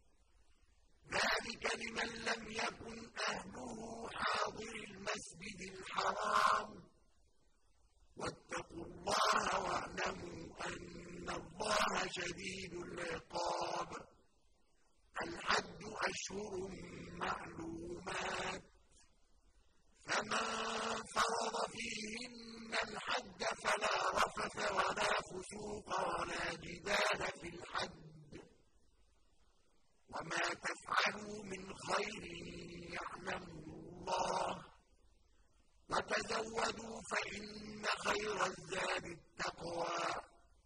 ذلك لمن لم يكن أهله حاضر المسجد الحرام. واتقوا الله واعلموا أن الله شديد العقاب. الحج أشهر معلومات، فمن فرض فيهن الحج فلا رفث ولا فسوق ولا جدال في الحج، وما تفعلوا من خير يعلمه الله، وتزودوا فإن خير الزاد التقوى،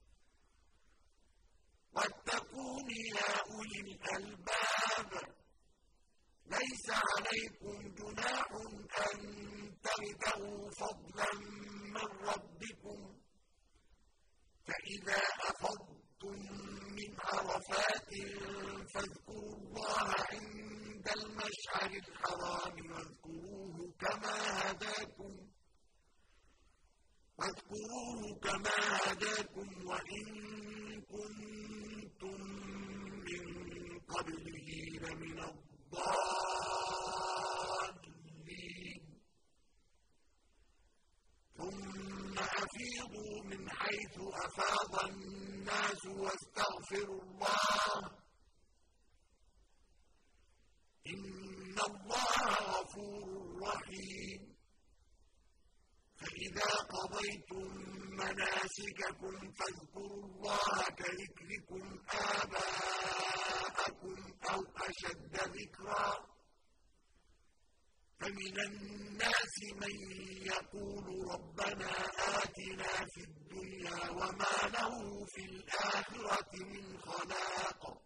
واتقون يا أولي الألباب. ليس عليكم جناح أن تبتغوا فضلا من ربكم، فإذا أفضتم من عرفات فاذكروا الله عند المشعر الحرام واذكروه كما هداكم واذكروه كما هداكم وإن كنتم من قبله لمن الضالين. ثم أفيضوا من حيث أفاض الناس واستغفروا الله، إن الله غفور رحيم. فإذا قضيتم مناسككم فاذكروا الله كذكركم آباءكم أو أشد ذكرا، فمن الناس من يقول ربنا آتنا في الدنيا وما له في الآخرة من خلاق،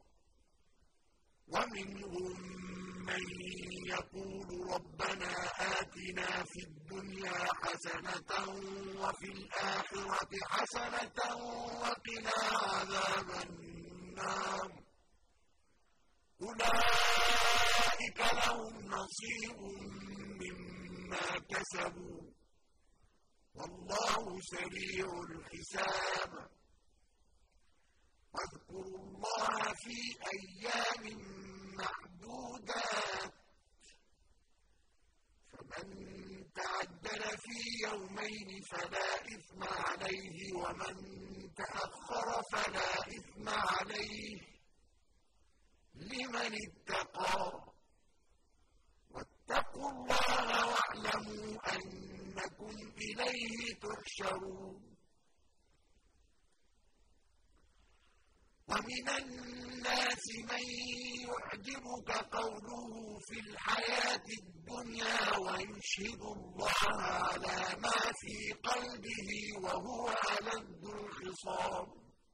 ومنهم من يقول ربنا آتنا في الدنيا حسنة وفي الآخرة حسنة وقنا عذاب النار. أولئك لهم نصيب مما كسبوا والله سريع الحساب. واذكروا الله في أيام معدودات، فمن تعجل في يومين فلا إثم عليه ومن تأخر فلا إثم عليه لمن اتقى. واتقوا الله واعلموا أنكم إليه تحشرون. ومن الناس من يعجبك قوله في الحياة الدنيا ويشهد الله على ما في قلبه وهو ألد الخصام،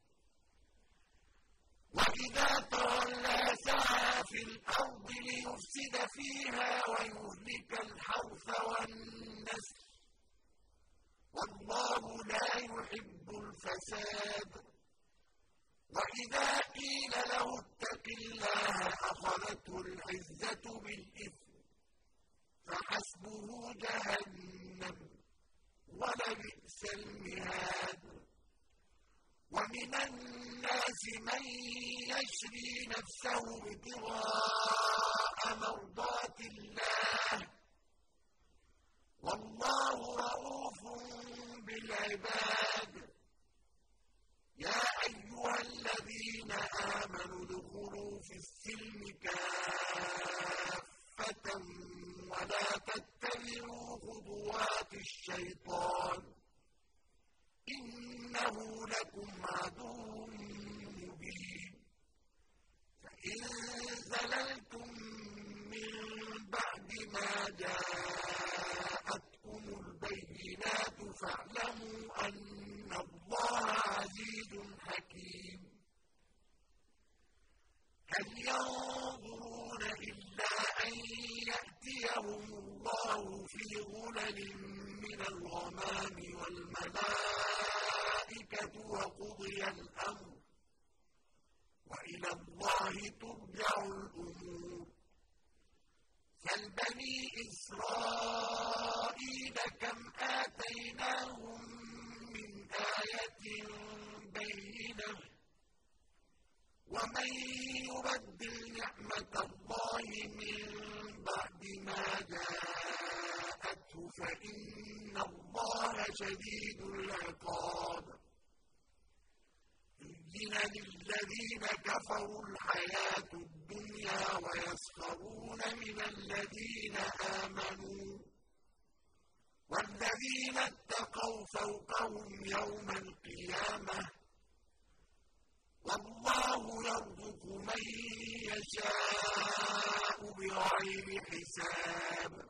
وإذا تولى سعى في الأرض ليفسد فيها ويهلك الحرث والنسل، والله لا يحب الفساد. وإذا قيل له اتق الله أخذته العزة بالإثم فحسبه جهنم ولبئس المهاد. ومن الناس من يشري نفسه ابتغاء مرضات الله والله رؤوف بالعباد. يا أيها الذين آمنوا ادخلوا في السلم كافة ولا تتبعوا خطوات الشيطان إنه لكم عدو مبين فإن زللتم من بعد ما جاءتكم البينات فاعلموا أن الله عزيز حكيم هل ينظرون إلا أن يأتيهم الله في ظلل من الغمام والملائكة وقضي الأمر وإلى الله ترجع الأمور سل بني إسرائيل كم آتيناهم من آية بينة ومن يبدل نعمة الله من بعد ما جاءته فإن الله شديد العقاب زين للذين كفروا الحياة الدنيا ويسخرون من الذين آمنوا والذين اتقوا فوقهم يوم القيامة والله يرزق من يشاء بغير حساب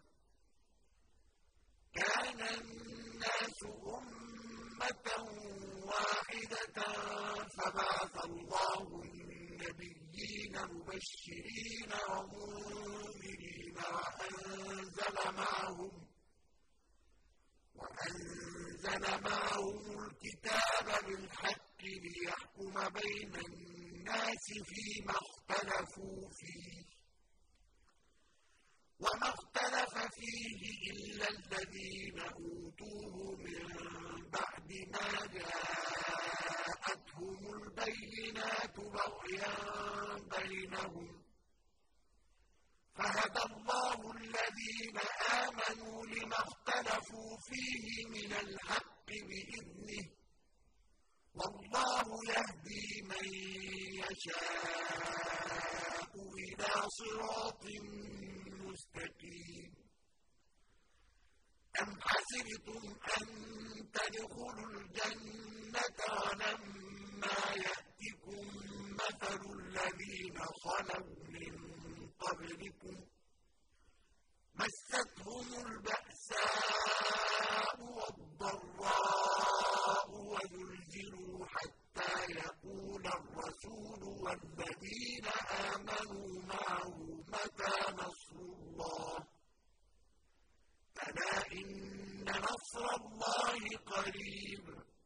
كان الناس أمة واحدة فبعث الله النبيين مبشرين ومنذرين وأنزل معهم وأنزل معهم الكتاب بالحق ليحكم بين الناس فيما اختلفوا فيه وما اختلف فيه إلا الذين أوتوه من بعد ما جاءتهم البينات بغيا بينهم فهدى الله الذين آمنوا لما اختلفوا فيه من الحق بإذنه والله يهدي من يشاء إلى صراط مستقيم أم حسبتم أن تدخلوا الجنة ولما يأتكم مثل الذين خلوا من قبلكم مستهم البأساء والضراء وزلزلوا حتى يقول الرسول والذين آمنوا معه متى نصر الله ألا إن نصر الله قريب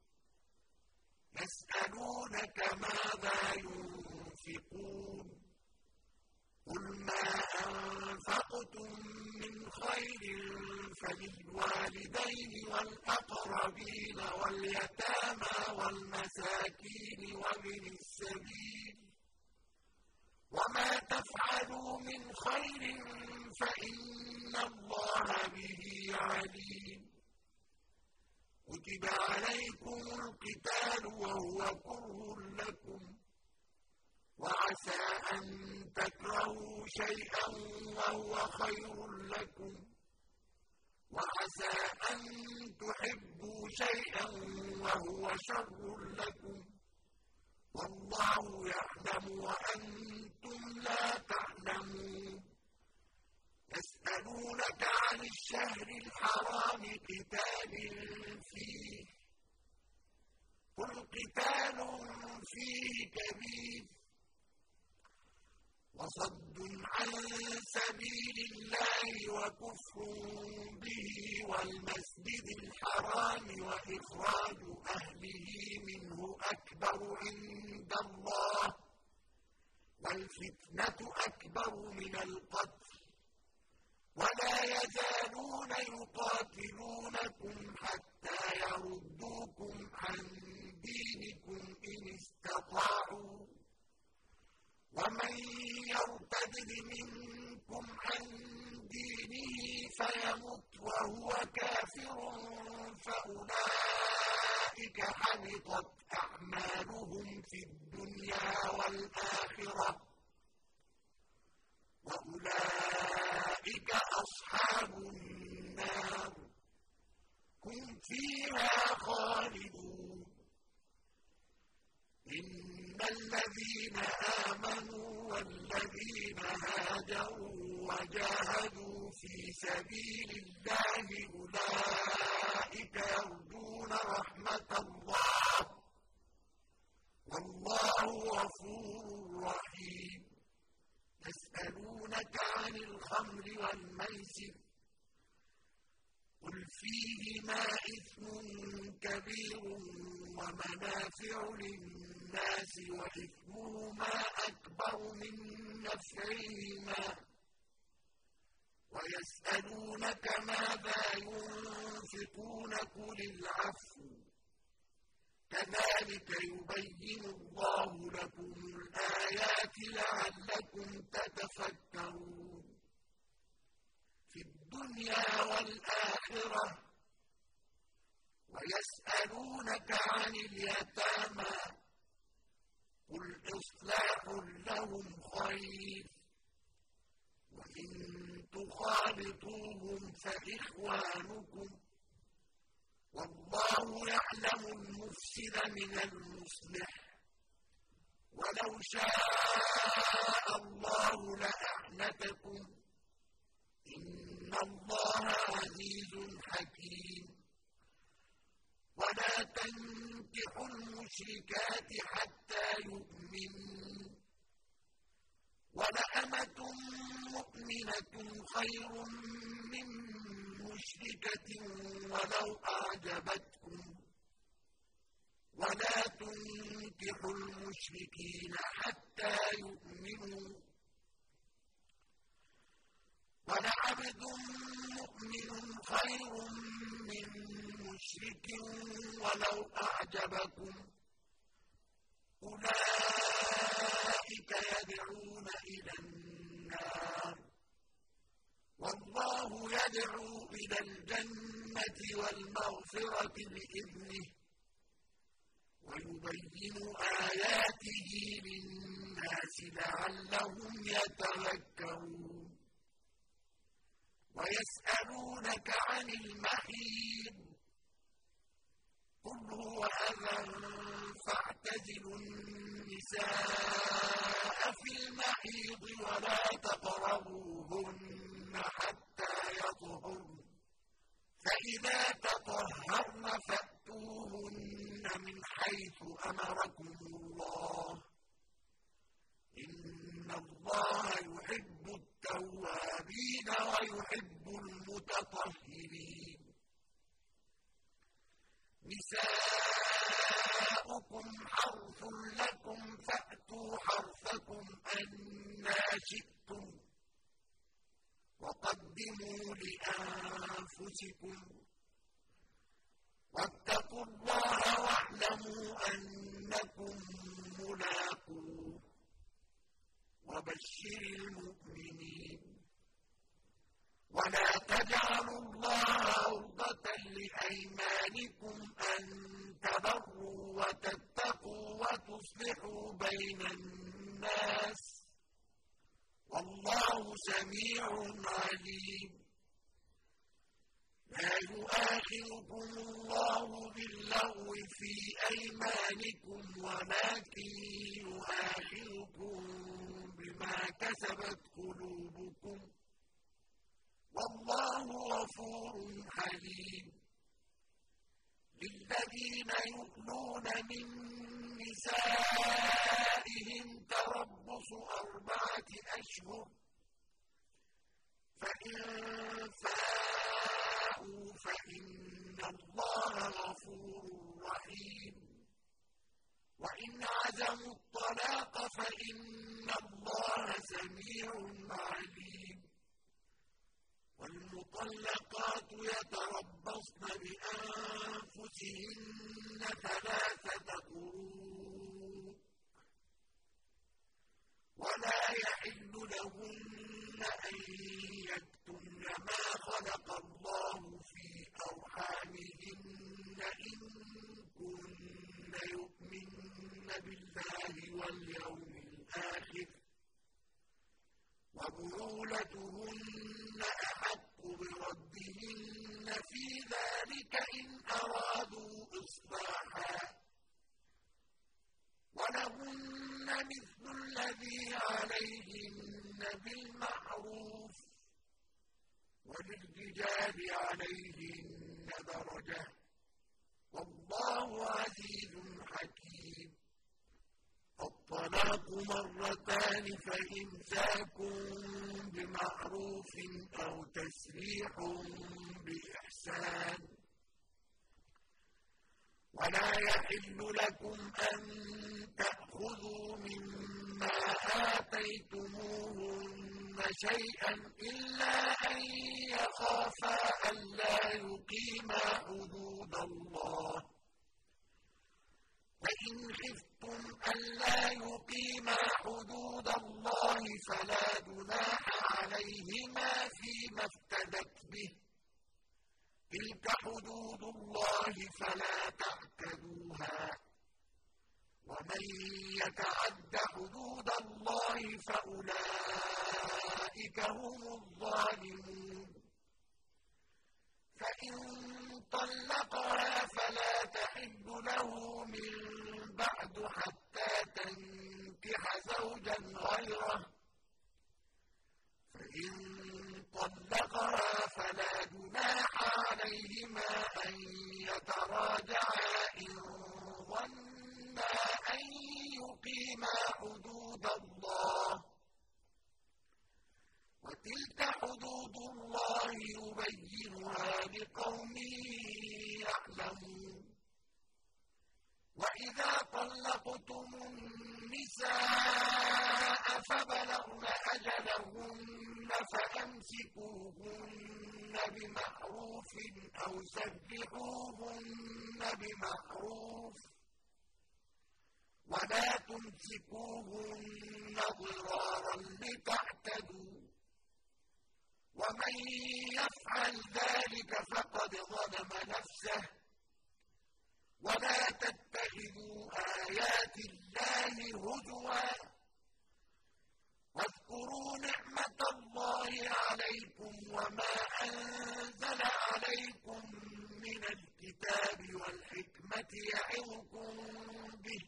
يسألونك ماذا ينفقون قل ما أنفقتم من خير فللوالدين والأقربين واليتامى والمساكين وابن السبيل وما تفعلوا من خير فإن الله به عليم كتب عليكم القتال وهو كره لكم وعسى أن تكرهوا شيئا وهو خير لكم وعسى أن تحبوا شيئا وهو شر لكم والله يعلم وأنتم لا تعلمون يسألونك عن الشهر الحرام قتال فيه قل قتال فيه كبير وصد عن سبيل الله وكفر به والمسجد الحرام وإخراج أهله منه أكبر عند الله والفتنة أكبر من القتل ولا يزالون يقاتلونكم حتى يردوكم عن دينكم إن استطاعوا ومن يرتد منكم عن دينه فيمت وهو كافر فأولئك حبطت أعمالهم في الدنيا والآخرة وأولئك أصحاب النار هم فيها خالدون إن الذين آمنوا والذين هاجروا وجاهدوا في سبيل الله أولئك يرجون رحمة الله والله غفور رحيم يسألونك عن الخمر والميسر قل فيهما إثم كبير ومنافع للناس وإثمهما أكبر من نفعهما ويسألونك ماذا ينفقون قل العفو كذلك يبين الله لكم الآيات لعلكم تتفكرون في الدنيا والآخرة ويسألونك عن اليتامى قل إصلاح لهم خير وإن تخالطوهم فإخوانكم والله يعلم المفسد من المصلح ولو شاء الله لأعنتكم إن الله عزيز حكيم ولا تنكحوا المشركات حتى يؤمنوا ولأمة مؤمنة خير من مشركة ولو أعجبتكم ولا تنكحوا المشركين حتى يؤمنوا ولعبد مؤمن خير من مشرك ولو أعجبكم أولئك يدعون إلى النار والله يدعو إلى الجنة والمغفرة بإذنه ويبين آياته للناس لعلهم يتذكرون ويسألونك عن المحيض قل هو أذى فاعتزلوا النساء في المحيض ولا تقربوهن حتى يطهرن فإذا تطهرن فأتوهن من حيث أمركم الله إن الله يحب التوابين ويحب المتطهرين نساؤكم حرث لكم فأتوا حرثكم أنى شئتم وقدموا لأنفسكم واتقوا الله واعلموا أنكم ملاقوه وبشر المؤمنين ولا تجعلوا الله عرضة لأيمانكم أن تبروا وتتقوا وتصلحوا بين الناس والله سميع عليم لا يؤاخذكم الله باللغو في أيمانكم ولكن يؤاخذكم بما كسبت قلوبكم والله غفور حليم للذين يؤلون من نسائهم تربص أربعة أشهر فإن فاءوا فإن الله غفور رحيم وإن عزموا الطلاق فإن الله سميع عليم والمطلقات يتربصن بأنفسهن ثلاثة قروء ولا يحل لهن أن يكتمن ما خلق الله في أرحامهن إن كن يؤمن بالله واليوم الآخر وبعولتهن ربهن في ذلك إن أرادوا إصلاحا ولهن مثل الذي عليهن بالمعروف وللرجال عليهن درجة والله عزيز حكيم. الطلاق مرتان فإمساك بمعروف أو تسريح بإحسان ولا يحل لكم أن تأخذوا مما آتيتموهن شيئا إلا أن يخافا ألا يقيما حدود الله فإن خفتم ألا يقيما حدود الله فلا جناح عليهما فيما افتدت به تلك حدود الله فلا تعتدوها ومن يتعد حدود الله فأولئك هم الظالمون. فإن طلقها فلا تحل له من بعد حتى تنكح زوجا غيره فإن طلقها فلا جناح عليهما أن يتراجعا إن ظنا أن يقيما حدود الله وتلك حدود الله يبينها لقوم يعلمون. وإذا طلقتم النساء فبلغن أجلهن فأمسكوهن بمعروف أو سرحوهن بمعروف ولا تمسكوهن ضرارا لتعتدوا ومن يفعل ذلك فقد ظلم نفسه ولا تتخذوا آيات الله هزوا واذكروا نعمة الله عليكم وما أنزل عليكم من الكتاب والحكمة يعظكم به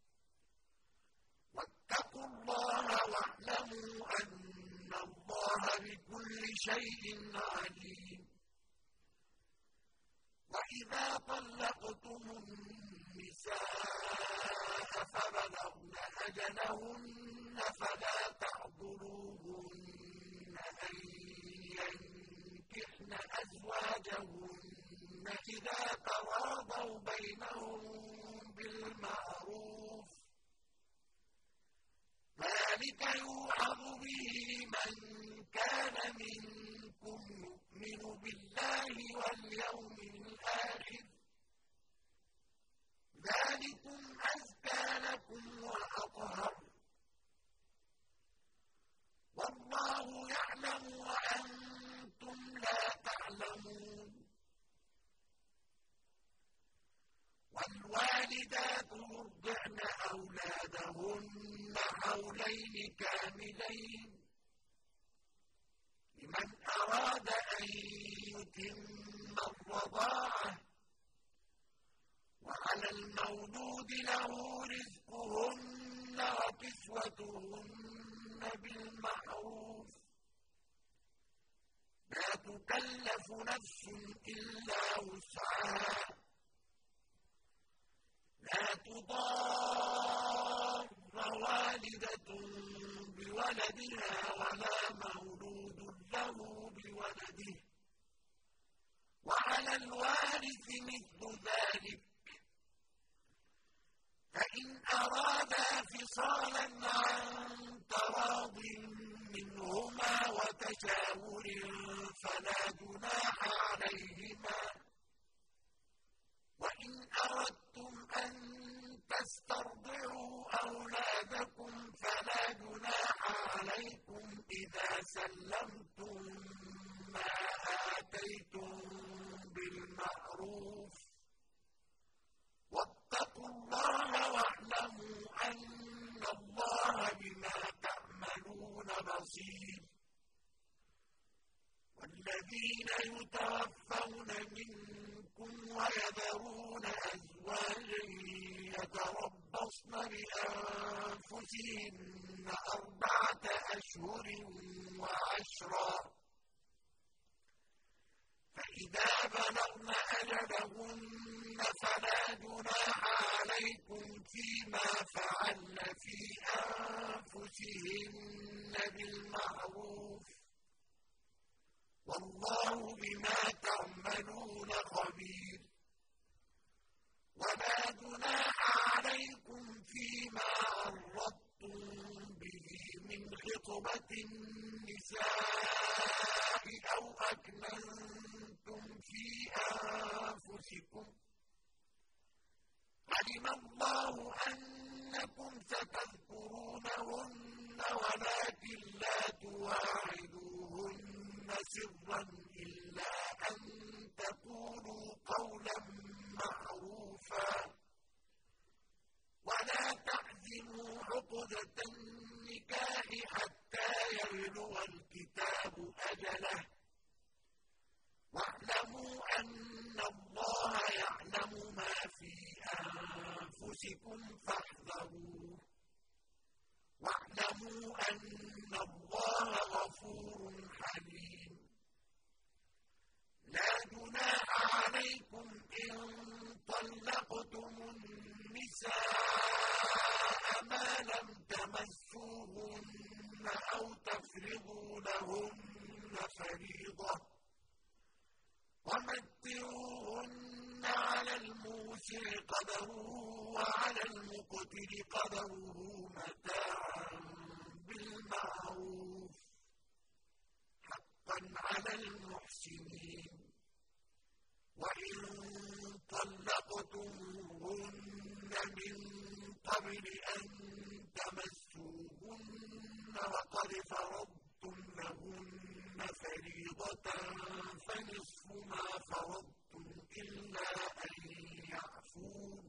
واتقوا الله واعلموا أن الله بكل شيء عليم. وإذا طلقتم النساء فبلغن أجلهن فلا تعضلوهن أن ينكحن أزواجهن إذا تراضوا بينهم بالمعروف ذلك يوعظ به من كان منكم يؤمن بالله واليوم الآخر ذلكم أزكى لكم وأطهر والله يعلم وأنتم لا تعلمون. والوالدات يرضعن أولادهن حولين كاملين لمن أراد أن يتم الرضاعة وعلى المولود له رزقهن وكسوتهن بالمعروف لا تكلف نفس إلا وسعها لا تضار والدة بولدها ولا مولود له بولده وعلى الوارث مثل ذلك فإن أرادا فصالا عن تراض منهما وتشاور فلا جناح عليهما. وإن أردتم أن تسترضعوا أولادكم فلا جناح عليكم إذا سلمتم ما آتيتم بالمعروف واتقوا الله واعلموا أن الله بما تعملون بصير. والذين يتوفون منكم ويذرون أزواجا يتربصن بأنفسهن أربعة أشهر وعشرا فإذا بلغن أجلهن فلا جناح عليكم فيما فعلن في أنفسهن بالمعروف والله بما تعملون خبير ولا جناح عليكم فيما عرضتم به من خطبة النساء أو أكننتم في أنفسكم علم الله أنكم ستذكرونهن ولكن لا تواعدوهن سرا إلا أن تقولوا قولا معروفا ولا تعزموا عقدة النكاح حتى يبلغ الكتاب أجله واعلموا أن الله يعلم ما في أنفسكم فاحذروه واعلموا أن الله غفور حليم لا جناح عليكم إن طلقتم النساء ما لم تمسوهن أو تفرضوا لهن فريضة ومتعوهن على الموسع قدره وعلى المقتر قدره متاعا بالمعروف حقا على المحسنين وإن طلقتموهن من قبل أن تمسوهن وقد فرضتم لهن فريضة فنصف ما فرضتم إلا أن يعفون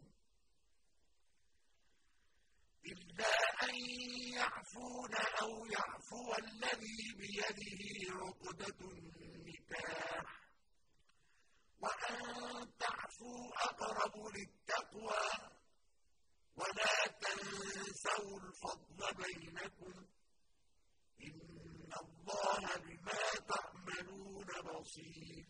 إلا أن يعفون أو يعفو الذي بيده عقدة النكاح وأن تعفوا أقرب للتقوى ولا تنسوا الفضل بينكم إن الله بما تعملون بصير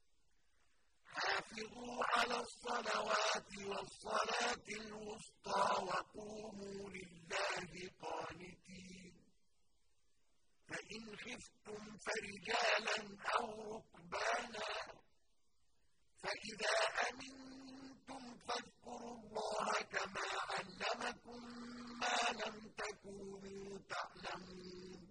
حافظوا على الصلوات والصلاة الوسطى وقوموا لله قانتين فإن خفتم فرجالا أو ركبانا فإذا أمنتم فاذكروا الله كما علمكم ما لم تكونوا تعلمون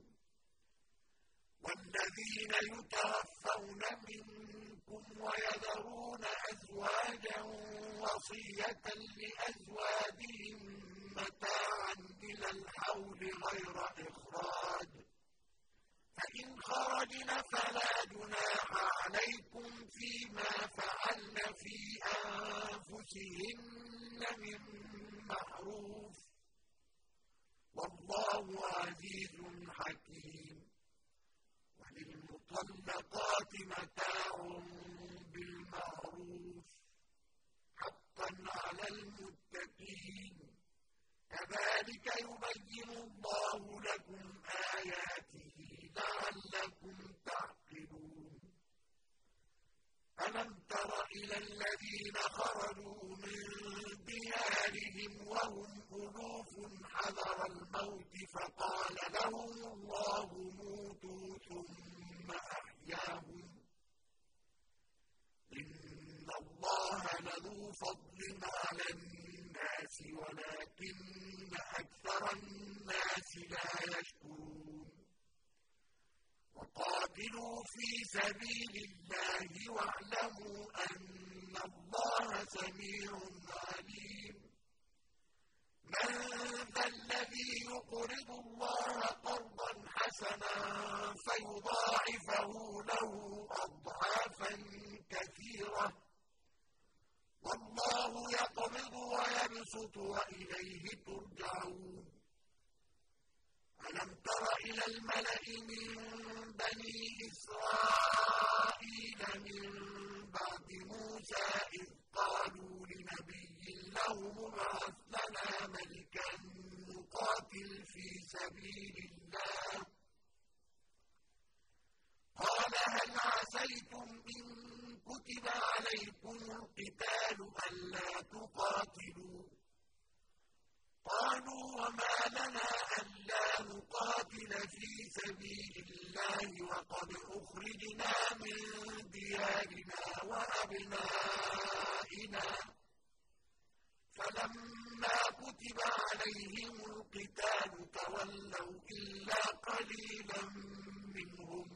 والذين يتوفون منكم ويذرون أزواجا وصية لأزواجهم متاعا إلى الحول غير إخراج فإن خرجن فلا جناح عليكم فيما فعلن في أنفسهن من معروف والله عزيز حكيم وللمطلقات متاع بالمعروف حقا على المتقين كذلك يبين الله لكم آياته لعلكم تعقلون ألم تر إلى الذين خرجوا من ديارهم وهم ألوف حذر الموت فقال لهم الله موتوا ثم أحياهم إن الله لذو فضل على الناس ولكن أكثر الناس لا يشكرون وقاتلوا في سبيل الله واعلموا أن الله سميع عليم من ذا الذي يقرض الله قرضا حسنا فيضاعفه له أضعافا كثيرة والله يقبض ويبسط وإليه ترجعون ألم تر إلى الملأ من بني إسرائيل من بعد موسى إذ قالوا لنبي له ابعث لنا ملكا نقاتل في سبيل الله قال هل عسيتم إن كتب عليكم القتال ألا تقاتلوا قالوا وما لنا ألا نقاتل في سبيل الله وقد أخرجنا من ديارنا وأبنائنا فلما كتب عليهم القتال تولوا إلا قليلا منهم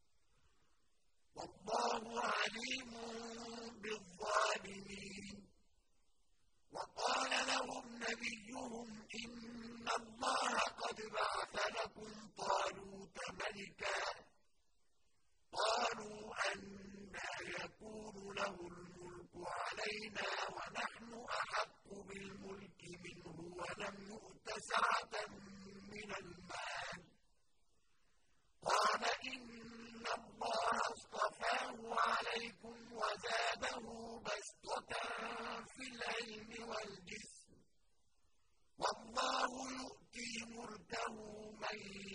والله عليم بالظالمين وقال لهم نبيهم إن الله قد بعث لكم طالوت ملكا قالوا أنى يكون له الملك علينا ونحن أحق بالملك منه ولم يؤت سعة من المال قال إن الله اصطفاه عليكم وزاده بسطة في العلم والجسم والله يؤتي ملكه من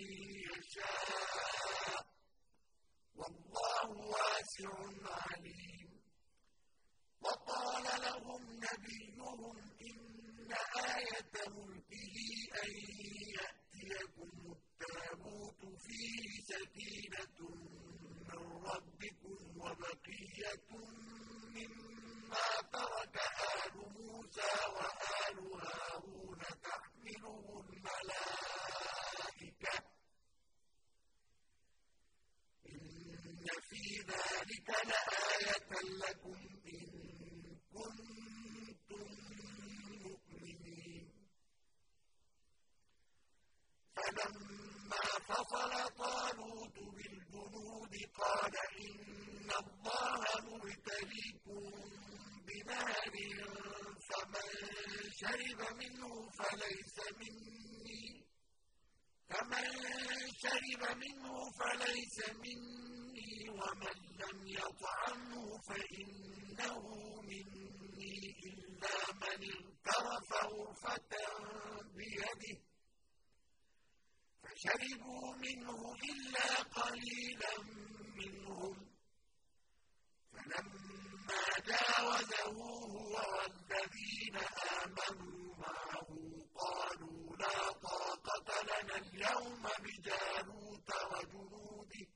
يشاء والله واسع عليم وقال لهم نبيهم إن آية ملكه أن يأتيكم التابوت فيه سكينة من ربكم وبقية مما ترك آل موسى وآل هارون تحمله الملائكة إن في ذلك لآية لكم إن كنتم مؤمنين فلما فصل طالوت بالجنود قال إن الله مبتليكم بنهر فمن شرب منه فليس مني فمن شرب منه فليس مني ومن لم يطعمه فإنه مني إلا من اغترف غرفة بيده فشربوا منه إلا قليلا منهم فلما جاوزه هو والذين آمنوا معه قالوا لا طاقة لنا اليوم بجالوت وجنوده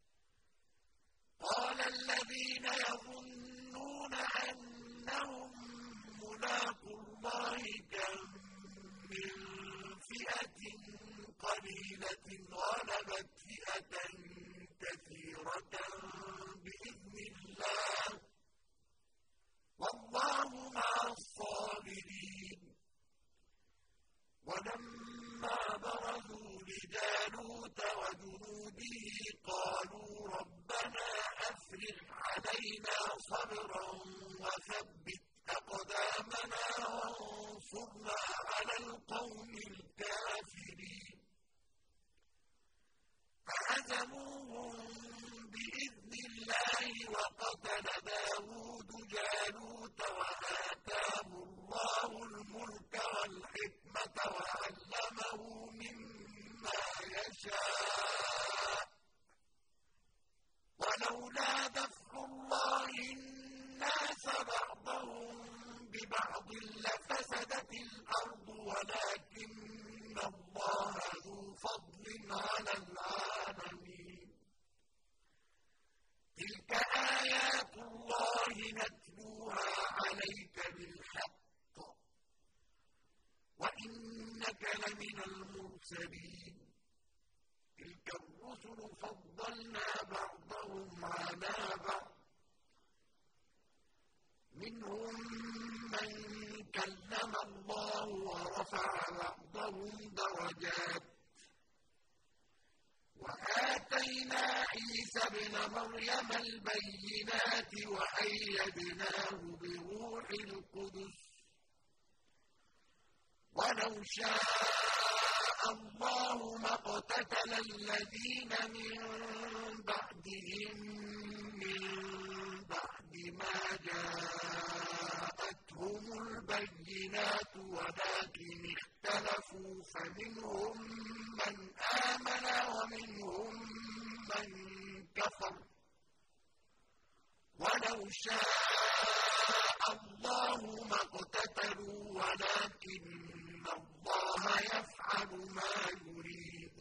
قال الذين يظنون أنهم ملاقو الله كم من فئة قليلة غلبت فئة كثيرة بإذن الله والله مع الصابرين ولما برزوا لجالوت وجنوده قالوا ربنا أفرغ علينا صبرا وثبت أقدامنا وانصرنا على القوم الكافرين فهزموهم بإذن الله وقتل داود جالوت وآتاه الله الملك والحكمة وعلمه مما يشاء ولولا دفع الله الناس بعضهم ببعض لفسدت الأرض ولكن الله ذو فضل على العالمين تلك آيات الله نتلوها عليك بالحق وإنك لمن المرسلين تلك الرسل فضلنا بعضهم على بعض منهم من كلم الله ورفع بعضهم درجات وآتينا عيسى ابن مريم البينات وأيدناه بروح القدس ولو شاء اللَّهُ مَا اقْتَتَلَ الَّذِينَ مِن بَعْدِهِم مِّن بَعْدِ مَا جَاءَتْهُمُ الْبَيِّنَاتُ وَلَٰكِنِ اخْتَلَفُوا فَمِنْهُم مَّنْ آمَنَ وَمِنْهُم مَّن كَفَرَ ۚ وَلَوْ شَاءَ اللَّهُ مَا اقْتَتَلُوا وَلَٰكِنَّ اللَّهَ يَفْعَلُ مَا يُرِيدُ.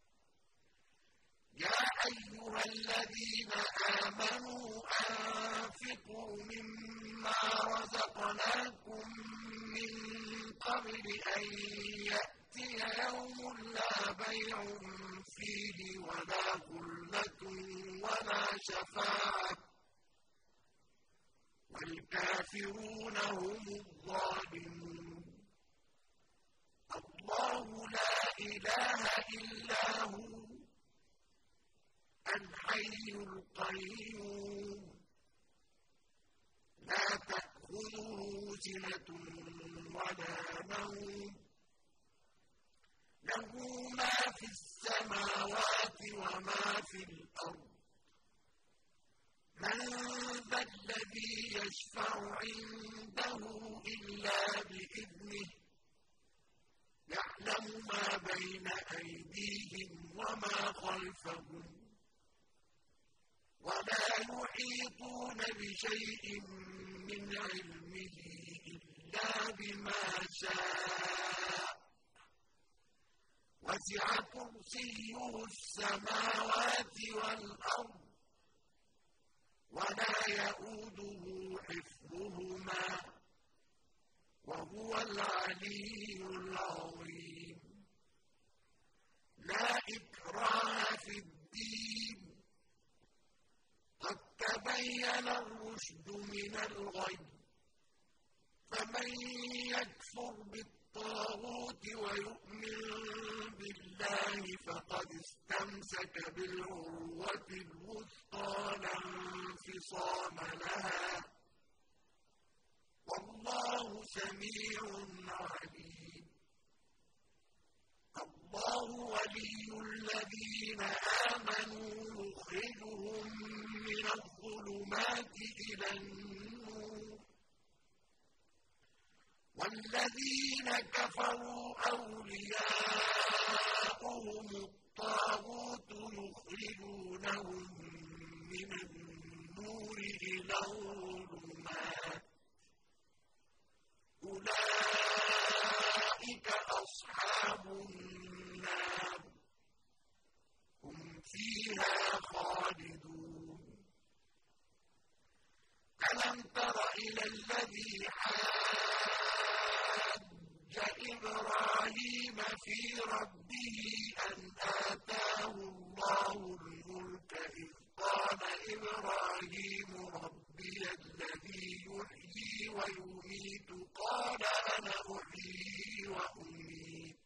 يَا أَيُّهَا الَّذِينَ آمَنُوا أَنفِقُوا مِمَّا رَزَقْنَاكُم مِّن قَبْلِ أَن يَأْتِيَ يَوْمٌ لَّا بَيْعٌ فِيهِ وَلَا خُلَّةٌ وَلَا شَفَاعَةٌ ۗ وَالْكَافِرُونَ هُمُ الظَّالِمُونَ. اللَّهُ لَا إِلَٰهَ إِلَّا هُوَ الْحَيُّ الْقَيُّومُ لَا تَأْخُذُهُ سِنَةٌ وَلَا نَوْمٌ لَّهُ مَا فِي السَّمَاوَاتِ وَمَا فِي الْأَرْضِ. مَن ذَا الَّذِي يَشْفَعُ عِندَهُ إِلَّا بِإِذْنِهِ ۚ يَعْلَمُ مَا بَيْنَ أَيْدِيهِمْ وَمَا خَلْفَهُمْ ۖ وَلَا يُحِيطُونَ بِشَيْءٍ مِّنْ عِلْمِهِ إِلَّا بِمَا شَاءَ ۚ وَسِعَ كُرْسِيُّهُ السَّمَاوَاتِ وَالْأَرْضَ ۖ وَلَا يَئُودُهُ حِفْظُهُمَا ۚ وَهُوَ الْعَلِيُّ الْعَظِيمُ. لَا إِكْرَاهَ فِي الدِّينِ ۖ قَد تَّبَيَّنَ الرُّشْدُ مِنَ الْغَيِّ ۚ فَمَن يَكْفُرْ بِالطَّاغُوتِ وَيُؤْمِن بِاللَّهِ فَقَدِ اسْتَمْسَكَ بِالْعُرْوَةِ الْوُثْقَىٰ لَا انفِصَامَ لَهَا ۗ وَاللَّهُ سَمِيعٌ عَلِيمٌ. اللَّهُ وَلِيُّ الَّذِينَ آمَنُوا يُخْرِجُهُم مِّنَ الظُّلُمَاتِ إِلَى النُّورِ ۖ وَالَّذِينَ كَفَرُوا أَوْلِيَاؤُهُمُ الطَّاغُوتُ يُخْرِجُونَهُم مِّنَ النُّورِ إِلَى الظُّلُمَاتِ ۗ أُولَٰئِكَ أَصْحَابُ النَّارِ ۖ هُمْ فِيهَا خَالِدُونَ. أَلَمْ تَرَ إِلَى الَّذِي حَاجَّ إِبْرَاهِيمَ فِي رَبِّهِ أَنْ آتَاهُ اللَّهُ الْمُلْكَ إِذْ قَالَ إِبْرَاهِيمُ رَبِّيَ الَّذِي يُحْيِي وَيُمِيتُ قَالَ أَنَا أُحْيِي وَأُمِيتُ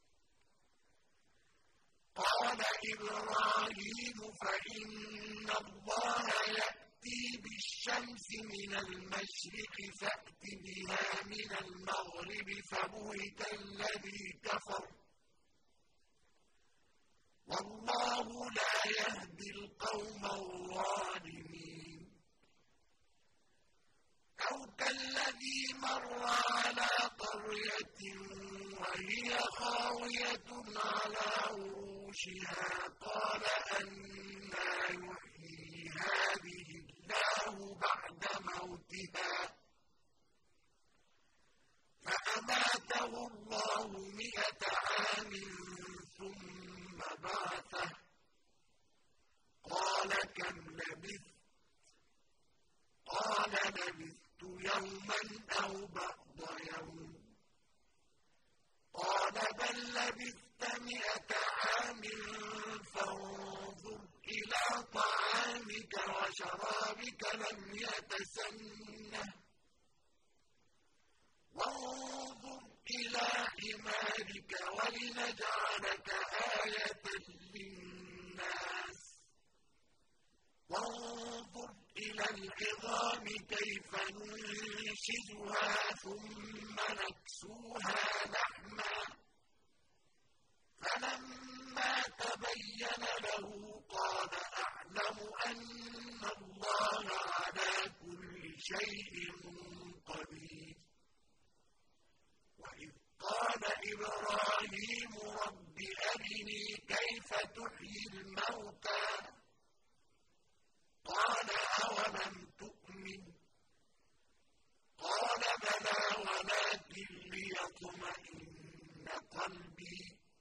قَالَ إِبْرَاهِيمُ فَإِنَّ اللَّهَ يَأْتِي بِالشَّمْسِ مِنَ الْمَشْرِقِ فَأْتِ بِهَا مِنَ الْمَغْرِبِ فَبُهِتَ الَّذِي كَفَرَ ۗ وَاللَّهُ لَا يَهْدِي الْقَوْمَ الظَّالِمِينَ. أَوْ كَالَّذِي مَرَّ عَلَىٰ قَرْيَةٍ وَهِيَ خَاوِيَةٌ عَلَىٰ عُرُوشِهَا قَالَ أَنَّىٰ يُحْيِي هَٰذِهِ اللَّهُ بَعْدَ مَوْتِهَا ۖ فَأَمَاتَهُ اللَّهُ مِائَةَ عَامٍ ثُمَّ بَعَثَهُ ۖ قَالَ كَمْ لَبِثْتَ؟ قَالَ لَبِثْتُ يَوْمًا أَوْ بَعْضَ يَوْمٍ. قَالَ بَل لَّبِثْتَ مِائَةَ عَامٍ فَانظُرْ إِلَىٰ طَعَامِكَ وَشَرَابِكَ لَمْ يَتَسَنَّهْ، وَانظُرْ إِلَىٰ حِمَارِكَ وَلِنَجْعَلَكَ آيَةً لِّلنَّاسِ، وَانظُرْ إِلَى الْعِظَامِ كَيْفَ نُنشِزُهَا ثُمَّ نَكْسُوهَا لَحْمًا، أَنَّ اللَّهَ عَلَىٰ كُلِّ شَيْءٍ قَدِيرٌ وَإِذْ قَالَ إِبْرَاهِيمُ رَبِّ أَرِنِي كَيْفَ تُحْيِي الْمَوْتَىٰ قَالَ أَوَلَمْ تُؤْمِنْ قَالَ بَلَىٰ وَلَٰكِن لِّيَطْمَئِنَّ قَلْبِي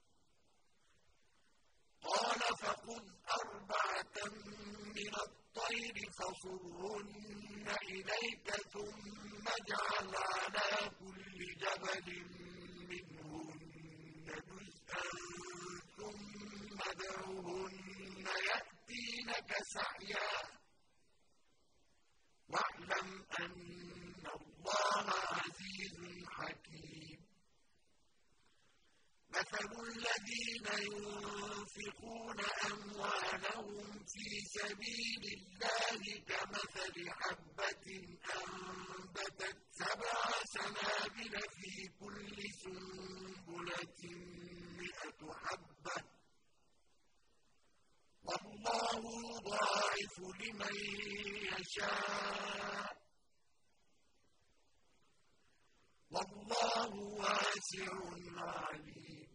قَالَ فَخُذْ أَرْبَعَةً مِّنَ الطَّيْرِ فَصُرْهُنَّ إِلَيْكَ ثُمَّ اجْعَلْ عَلَىٰ كُلِّ جَبَلٍ مِّنْهُنَّ جُزْءًا ثُمَّ ادْعُهُنَّ يَأْتِينَكَ سَعْيًا وَاعْلَمْ أَنَّ اللَّهَ عَزِيزٌ حَكِيمٌ مَثَلُ الَّذِينَ يُنفِقُونَ أَمْوَالَهُمْ فِي سَبِيلِ اللَّهِ كَمَثَلِ حَبَّةٍ أَنبَتَتْ سَبْعَ سَنَابِلَ فِي كُلِّ سُنبُلَةٍ مِّائَةُ حَبَّةٍ ۗ وَاللَّهُ يُضَاعِفُ لِمَن يَشَاءُ ۗ وَاللَّهُ وَاسِعٌ عَلِيمٌ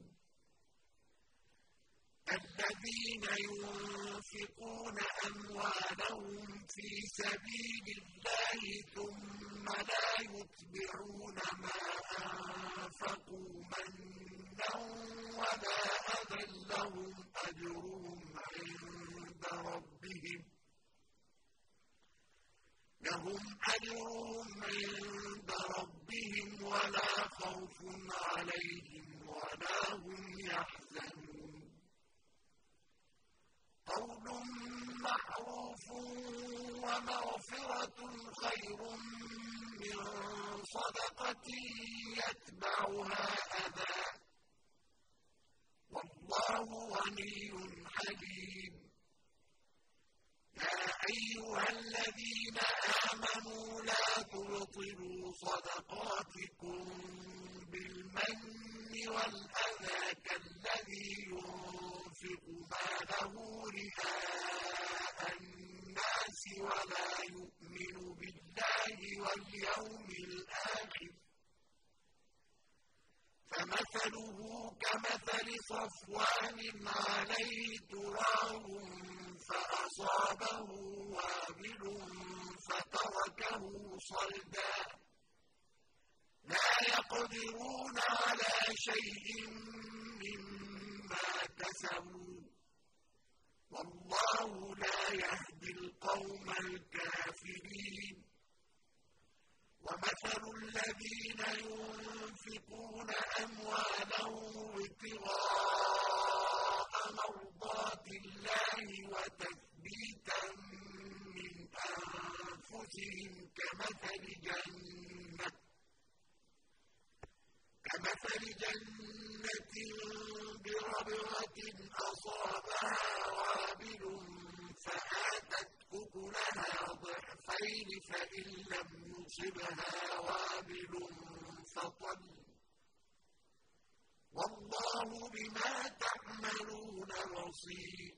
الَّذِينَ يُنفِقُونَ أَمْوَالَهُمْ فِي سَبِيلِ اللَّهِ ثُمَّ لَا يُتْبِعُونَ مَا أَنفَقُوا مَنًّا وَلَا أَذًى لَّهُمْ أَجْرُهُمْ عِندَ رَبِّهِمْ لَهُمْ أَجْرُهُمْ عِندَ رَبِّهِمْ وَلَا خَوْفٌ عَلَيْهِمْ وَلَا هُمْ يَحْزَنُونَ قَوْلٌ مَّعْرُوفٌ وَمَغْفِرَةٌ خَيْرٌ مِّن صَدَقَةٍ يَتْبَعُهَا أَذًى ۗ وَاللَّهُ غَنِيٌّ حَلِيمٌ يَا أَيُّهَا الَّذِينَ آمَنُوا لَا تُبْطِلُوا صَدَقَاتِكُم بِالْمَنِّ وَالْأَذَىٰ كَالَّذِي يُنفِقُ مَالَهُ رِئَاءَ النَّاسِ وَلَا يُؤْمِنُ بِاللَّهِ وَالْيَوْمِ الْآخِرِ ۖ فَمَثَلُهُ كَمَثَلِ صَفْوَانٍ عَلَيْهِ تُرَابٌ فَأَصَابَهُ وَابِلٌ فَتَرَكَهُ صَلْدًا ۖ لَّا يَقْدِرُونَ عَلَىٰ شَيْءٍ مِّمَّا كَسَبُوا ۗ وَاللَّهُ لَا يَهْدِي الْقَوْمَ الْكَافِرِينَ وَمَثَلُ الَّذِينَ يُنفِقُونَ أَمْوَالَهُمُ ابْتِغَاءَ مَرْضَاتِ اللَّهِ وَتَثْبِيتًا مِّنْ أَنفُسِهِمْ كَمَثَلِ جَنَّةٍ كَمَثَلِ جَنَّةٍ بِرَبْوَةٍ أَصَابَهَا وَابِلٌ فَآتَتْ أُكُلَهَا ضِعْفَيْنِ فَإِن لَّمْ يُصِبْهَا وَابِلٌ فَطَلٌّ ۗ وَاللَّهُ بِمَا تَعْمَلُونَ بَصِيرٌ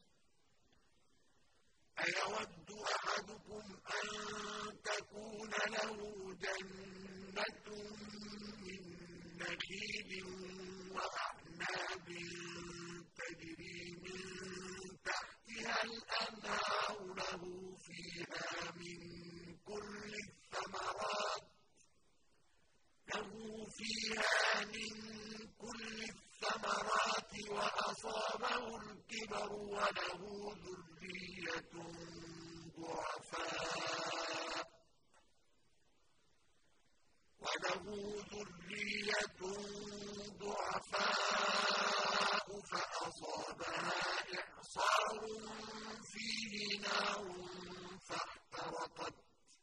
أَيَوَدُّ أَحَدُكُمْ أَن تَكُونَ لَهُ جَنَّةٌ مِّن نَّخِيلٍ وَأَعْنَابٍ تَجْرِي مِن تَحْتِهَا الْأَنْهَارُ لَهُ فِيهَا مِن كُلِّ الثَّمَرَاتِ له فيها من كل الثمرات وأصابه الكبر وله ذرية ضعفاء وله ذرية ضعفاء فأصابها إعصار فيه نار فاحترقت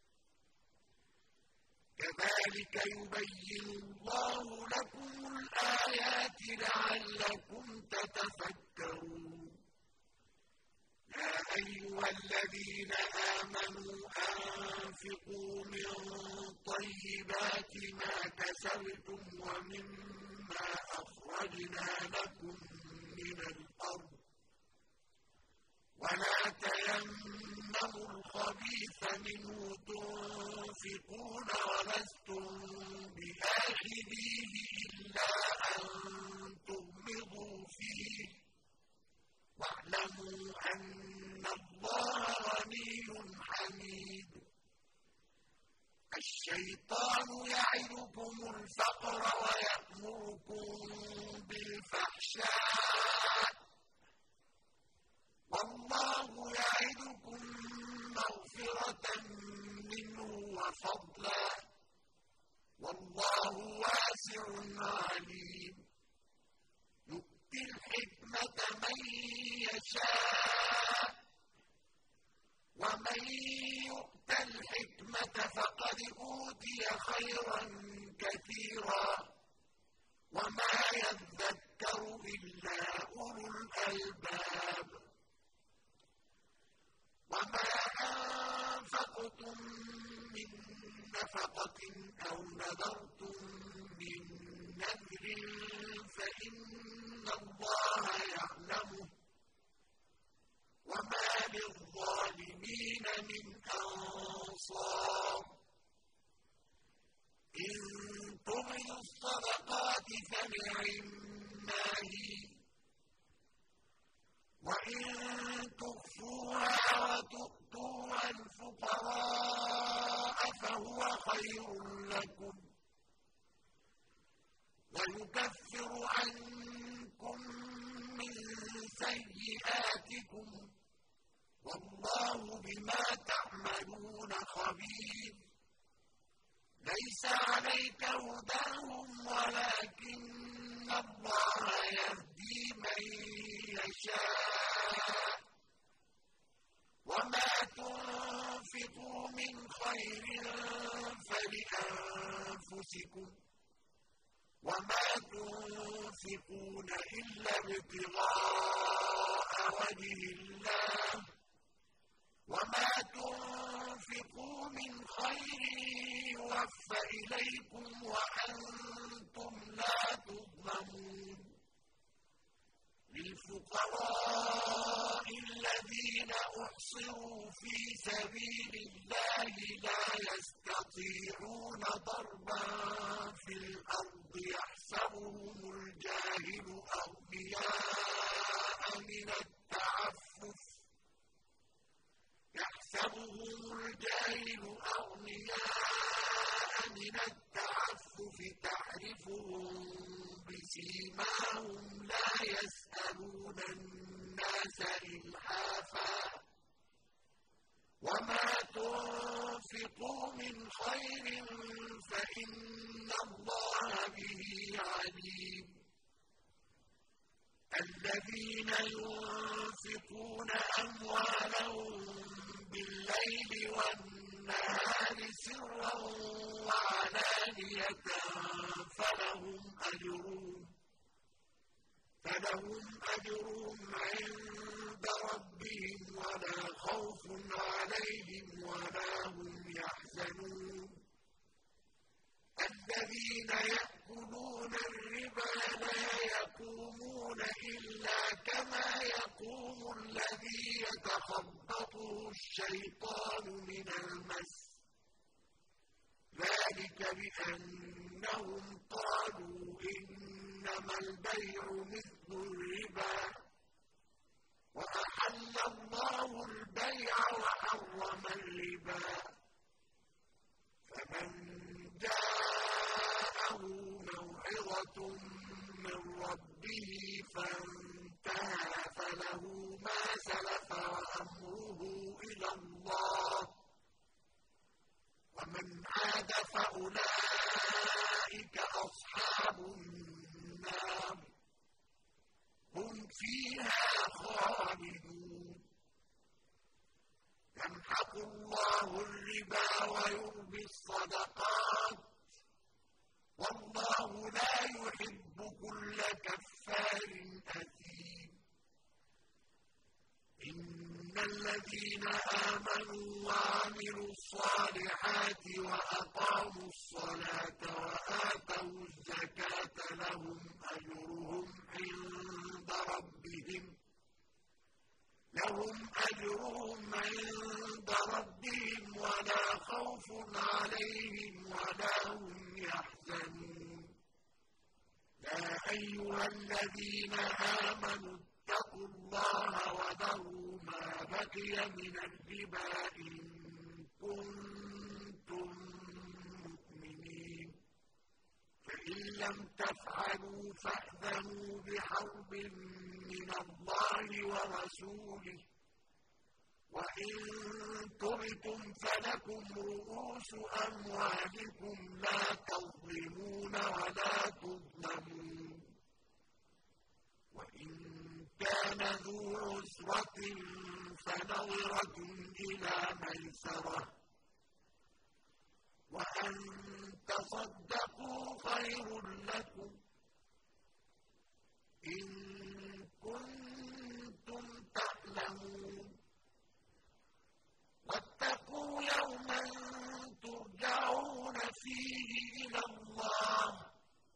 كَذَٰلِكَ يُبَيِّنُ اللَّهُ لَكُمُ الْآيَاتِ لَعَلَّكُمْ تَتَفَكَّرُونَ يَا أَيُّهَا الَّذِينَ آمَنُوا أَنفِقُوا مِن طَيِّبَاتِ مَا كَسَبْتُمْ وَمِمَّا أَخْرَجْنَا لَكُم مِّنَ الْأَرْضِ وَلَا تَيَمَّمُوا تَعْلَمُوا الْخَبِيثَ مِنْهُ تُنْفِقُونَ وَلَسْتُم بِآخِذِيهِ إِلَّا أَن تُغْمِضُوا فِيهِ ۚ وَاعْلَمُوا أَنَّ اللَّهَ غَنِيٌّ حَمِيدٌ. الشَّيْطَانُ يَعِدُكُمُ الْفَقْرَ وَيَأْمُرُكُم بِالْفَحْشَاءِ ۖ وَاللَّهُ يَعِدُكُم مَّغْفِرَةً مِّنْهُ وَفَضْلًا ۗ وَاللَّهُ وَاسِعٌ عَلِيمٌ. يُؤْتِي الْحِكْمَةَ مَن يَشَاءُ ۚ وَمَن يُؤْتَ الْحِكْمَةَ فَقَدْ أُوتِيَ خَيْرًا كَثِيرًا ۗ وَمَا يَذَّكَّرُ إِلَّا أُولُو الْأَلْبَابِ. وَمَا أَنفَقْتُم مِّن نَّفَقَةٍ أَوْ نَذَرْتُم مِّن نَّذْرٍ فَإِنَّ اللَّهَ يَعْلَمُهُ ۗ وَمَا لِلظَّالِمِينَ مِنْ أَنصَارٍ. إِن تُبْدُوا الصَّدَقَاتِ فَنِعِمَّا هِيَ، وَإِن تُخْفُوهَا وَتُؤْتُوهَا الْفُقَرَاءَ فَهُوَ خَيْرٌ لَّكُمْ، وَيُكَفِّرُ عَنكُم مِّن سَيِّئَاتِكُمْ، وَاللَّهُ بِمَا تَعْمَلُونَ خَبِيرٌ. لَيْسَ عَلَيْكَ هُدَاهُمْ وَلَٰكِنَّ اللَّهَ يَهْدِي مَن يَشَاءُ ۗ وَمَا تُنفِقُوا مِنْ خَيْرٍ فَلِأَنفُسِكُمْ ۚ وَمَا تُنفِقُونَ إِلَّا ابْتِغَاءَ وَجْهِ اللَّهِ ۚ وَمَا تُنفِقُوا مِنْ خَيْرٍ يُوَفَّ إِلَيْكُمْ وَأَنتُمْ لَا تُظْلَمُونَ. لِلْفُقَرَاءِ الَّذِينَ أُحْصِرُوا فِي سَبِيلِ اللَّهِ لَا يَسْتَطِيعُونَ ضَرْبًا فِي الْأَرْضِ يَحْسَبُهُمُ الْجَاهِلُ أَغْنِيَاءَ مِنَ التَّعَفُّفِ يَحْسَبُهُمُ الْجَاهِلُ أَغْنِيَاءَ مِنَ التَّعَفُّفِ تَعْرِفُهُم بِسِيمَاهُمْ لَا يَسْأَلُونَ النَّاسَ إِلْحَافًا ۗ وَمَا تُنفِقُوا مِنْ خَيْرٍ فَإِنَّ اللَّهَ بِهِ عَلِيمٌ. الَّذِينَ يُنفِقُونَ أَمْوَالَهُم بِاللَّيْلِ وَالنَّهَارِ سِرًّا وَعَلَانِيَةً فَلَهُمْ أَجْرُهُمْ فَلَهُمْ أَجْرُهُمْ عِندَ رَبِّهِمْ وَلَا خَوْفٌ عَلَيْهِمْ وَلَا هُمْ يَحْزَنُونَ. الَّذِينَ يَأْكُلُونَ الرِّبَا لَا يَقُومُونَ إِلَّا كَمَا يَقُومُ الَّذِي يَتَخَبَّطُهُ الشَّيْطَانُ مِنَ الْمَسِّ ۚ ذَٰلِكَ بِأَنَّهُمْ قَالُوا إِنَّمَا الْبَيْعُ مِثْلُ الرِّبَا ۗ وَأَحَلَّ اللَّهُ الْبَيْعَ وَحَرَّمَ الرِّبَا ۚ فَمَن جَاءَهُ مَوْعِظَةٌ مِّن رَّبِّهِ فَانتَهَىٰ فَلَهُ مَا سَلَفَ وَأَمْرُهُ إِلَى اللَّهِ ۖ وَمَنْ عَادَ فَأُولَٰئِكَ أَصْحَابُ النَّارِ ۖ هُمْ فِيهَا خَالِدُونَ. يَمْحَقُ اللَّهُ الرِّبَا وَيُرْبِي الصَّدَقَاتِ ۗ وَاللَّهُ لَا يُحِبُّ كُلَّ كَفَّارٍ أَثِيمٍ. إِنَّ الَّذِينَ آمَنُوا وَعَمِلُوا الصَّالِحَاتِ وَأَقَامُوا الصَّلَاةَ وَآتَوُا الزَّكَاةَ لَهُمْ أَجْرُهُمْ عِندَ رَبِّهِمْ لهم أجرهم عند ربهم ولا خوف عليهم ولا هم يحزنون يا أيها الذين آمنوا اتقوا الله وذروا ما بقي من الربا إن كنتم مؤمنين فإن لم تفعلوا فأذنوا بحرب من الله ورسوله وإن تبتم فلكم رؤوس أموالكم لا تظلمون ولا تظلمون وإن كان ذو عسرة فنظرة إلى ميسرة وأن تصدقوا خير لكم إن كنتم تعلمون واتقوا يوما ترجعون فيه إلى الله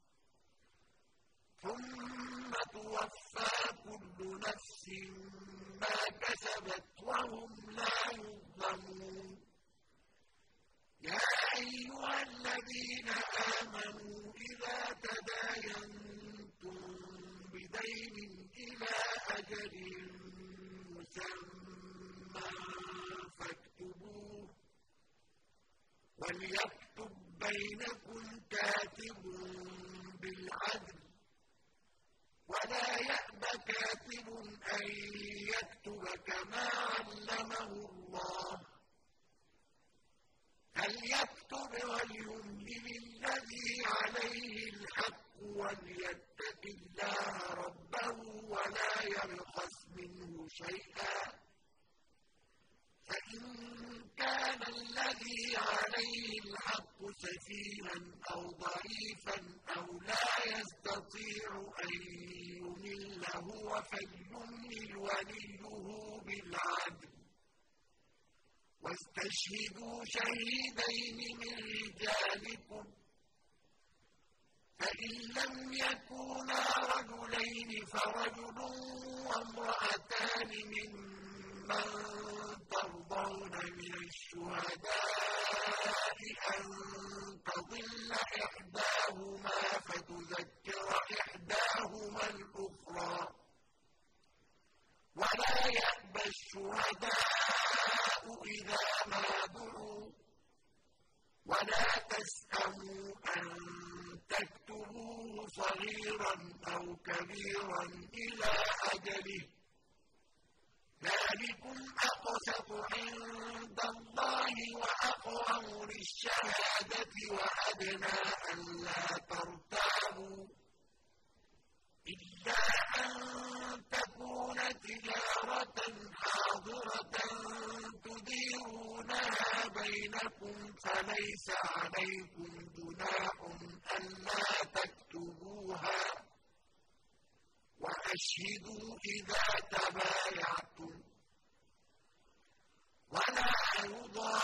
ثم توفى كل نفس ما كسبت وهم لا يظلمون يا أيها الذين آمنوا إذا تداينتم بدين إلى أجل مسمى فاكتبوه وليكتب بينكم كاتب بالعدل ولا يأب كاتب أن يكتب كما علمه الله فليكتب وليملل الذي عليه الحق وليتق الله ربه ولا يبخس منه شيئا فإن كان الذي عليه الحق سفيها أو ضعيفا أو لا يستطيع أن يمل هو فليملل وليه بالعدل واستشهدوا شهيدين من رجالكم فإن لم يكونا رجلين فرجل وامرأتان ممن ترضون من الشهداء أن تضل إحداهما فتذكر إحداهما الأخرى ولا يأبى الشهداء إذا ما دعوا ولا تسأموا أن تكتبوه صغيرا أو كبيرا إلى أجله ذلكم أقسط عند الله وأقوم للشهادة وأدنى ألا ترتابوا إلا أن تكون تجارة حاضرة تديرونها بينكم فليس عليكم جناح ألا تكتبوها وأشهدوا إذا تبايعتم ولا يضار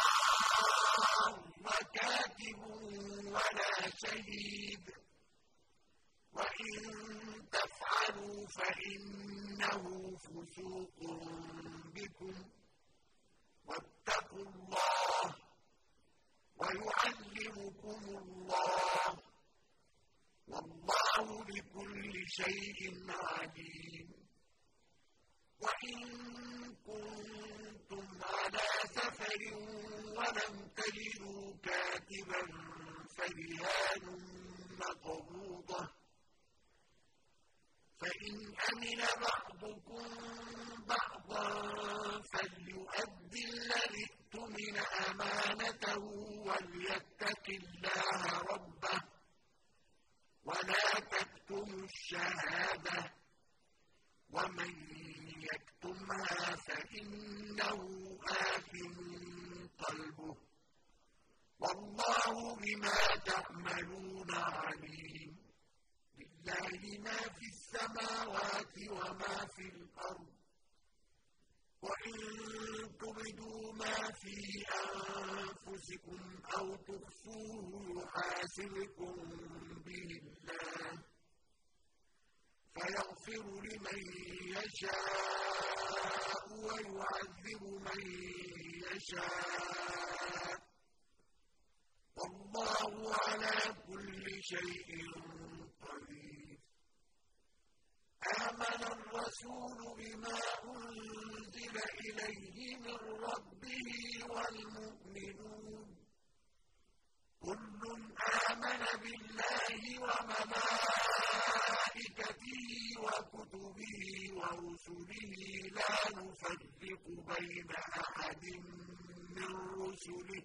كاتب ولا شهيد وإن تفعلوا فإنه فسوق بكم واتقوا الله ويعلمكم الله والله بكل شيء عليم وإن كنتم على سفر ولم تجدوا كاتبا فرهان مقبوضة فإن أمن بعضكم بعضا فليؤدي الذي اؤتمن أمانته وليتق الله ربه ولا تكتموا الشهادة ومن يكتمها فإنه آثم قلبه والله بما تعملون عليم لله ما في السماوات وما في الأرض وإن تبدوا ما في أنفسكم أو تخفوه يحاسبكم به الله فيغفر لمن يشاء ويعذب من يشاء والله على كل شيء قدير. آمن الرسول بما أنزل إليه من ربه والمؤمنون كل آمن بالله وملائكته وكتبه ورسله لا نفرق بين أحد من رسله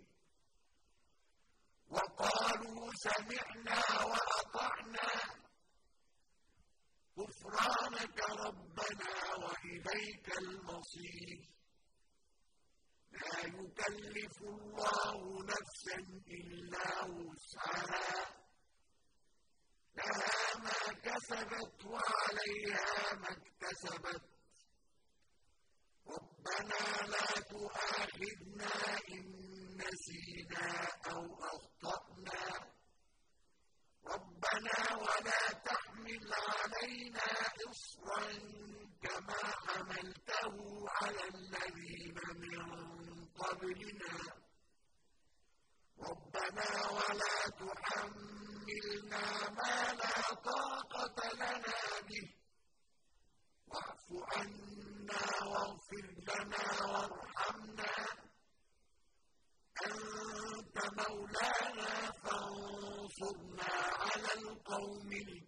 وقالوا سمعنا وأطعنا غفرانك ربنا وإليك المصير. لا يكلف الله نفسا إلا وسعها لها ما كسبت وعليها ما اكتسبت ربنا لا تؤاخذنا إن نسينا أو أخطأنا ربنا ولا تحمل علينا إصرا كما حملته على الذين من قبلنا ربنا ولا تحملنا ما لا طاقة لنا به واعف عنا واغفر لنا وارحمنا أنت مولانا فانصرنا على القوم الكافرين.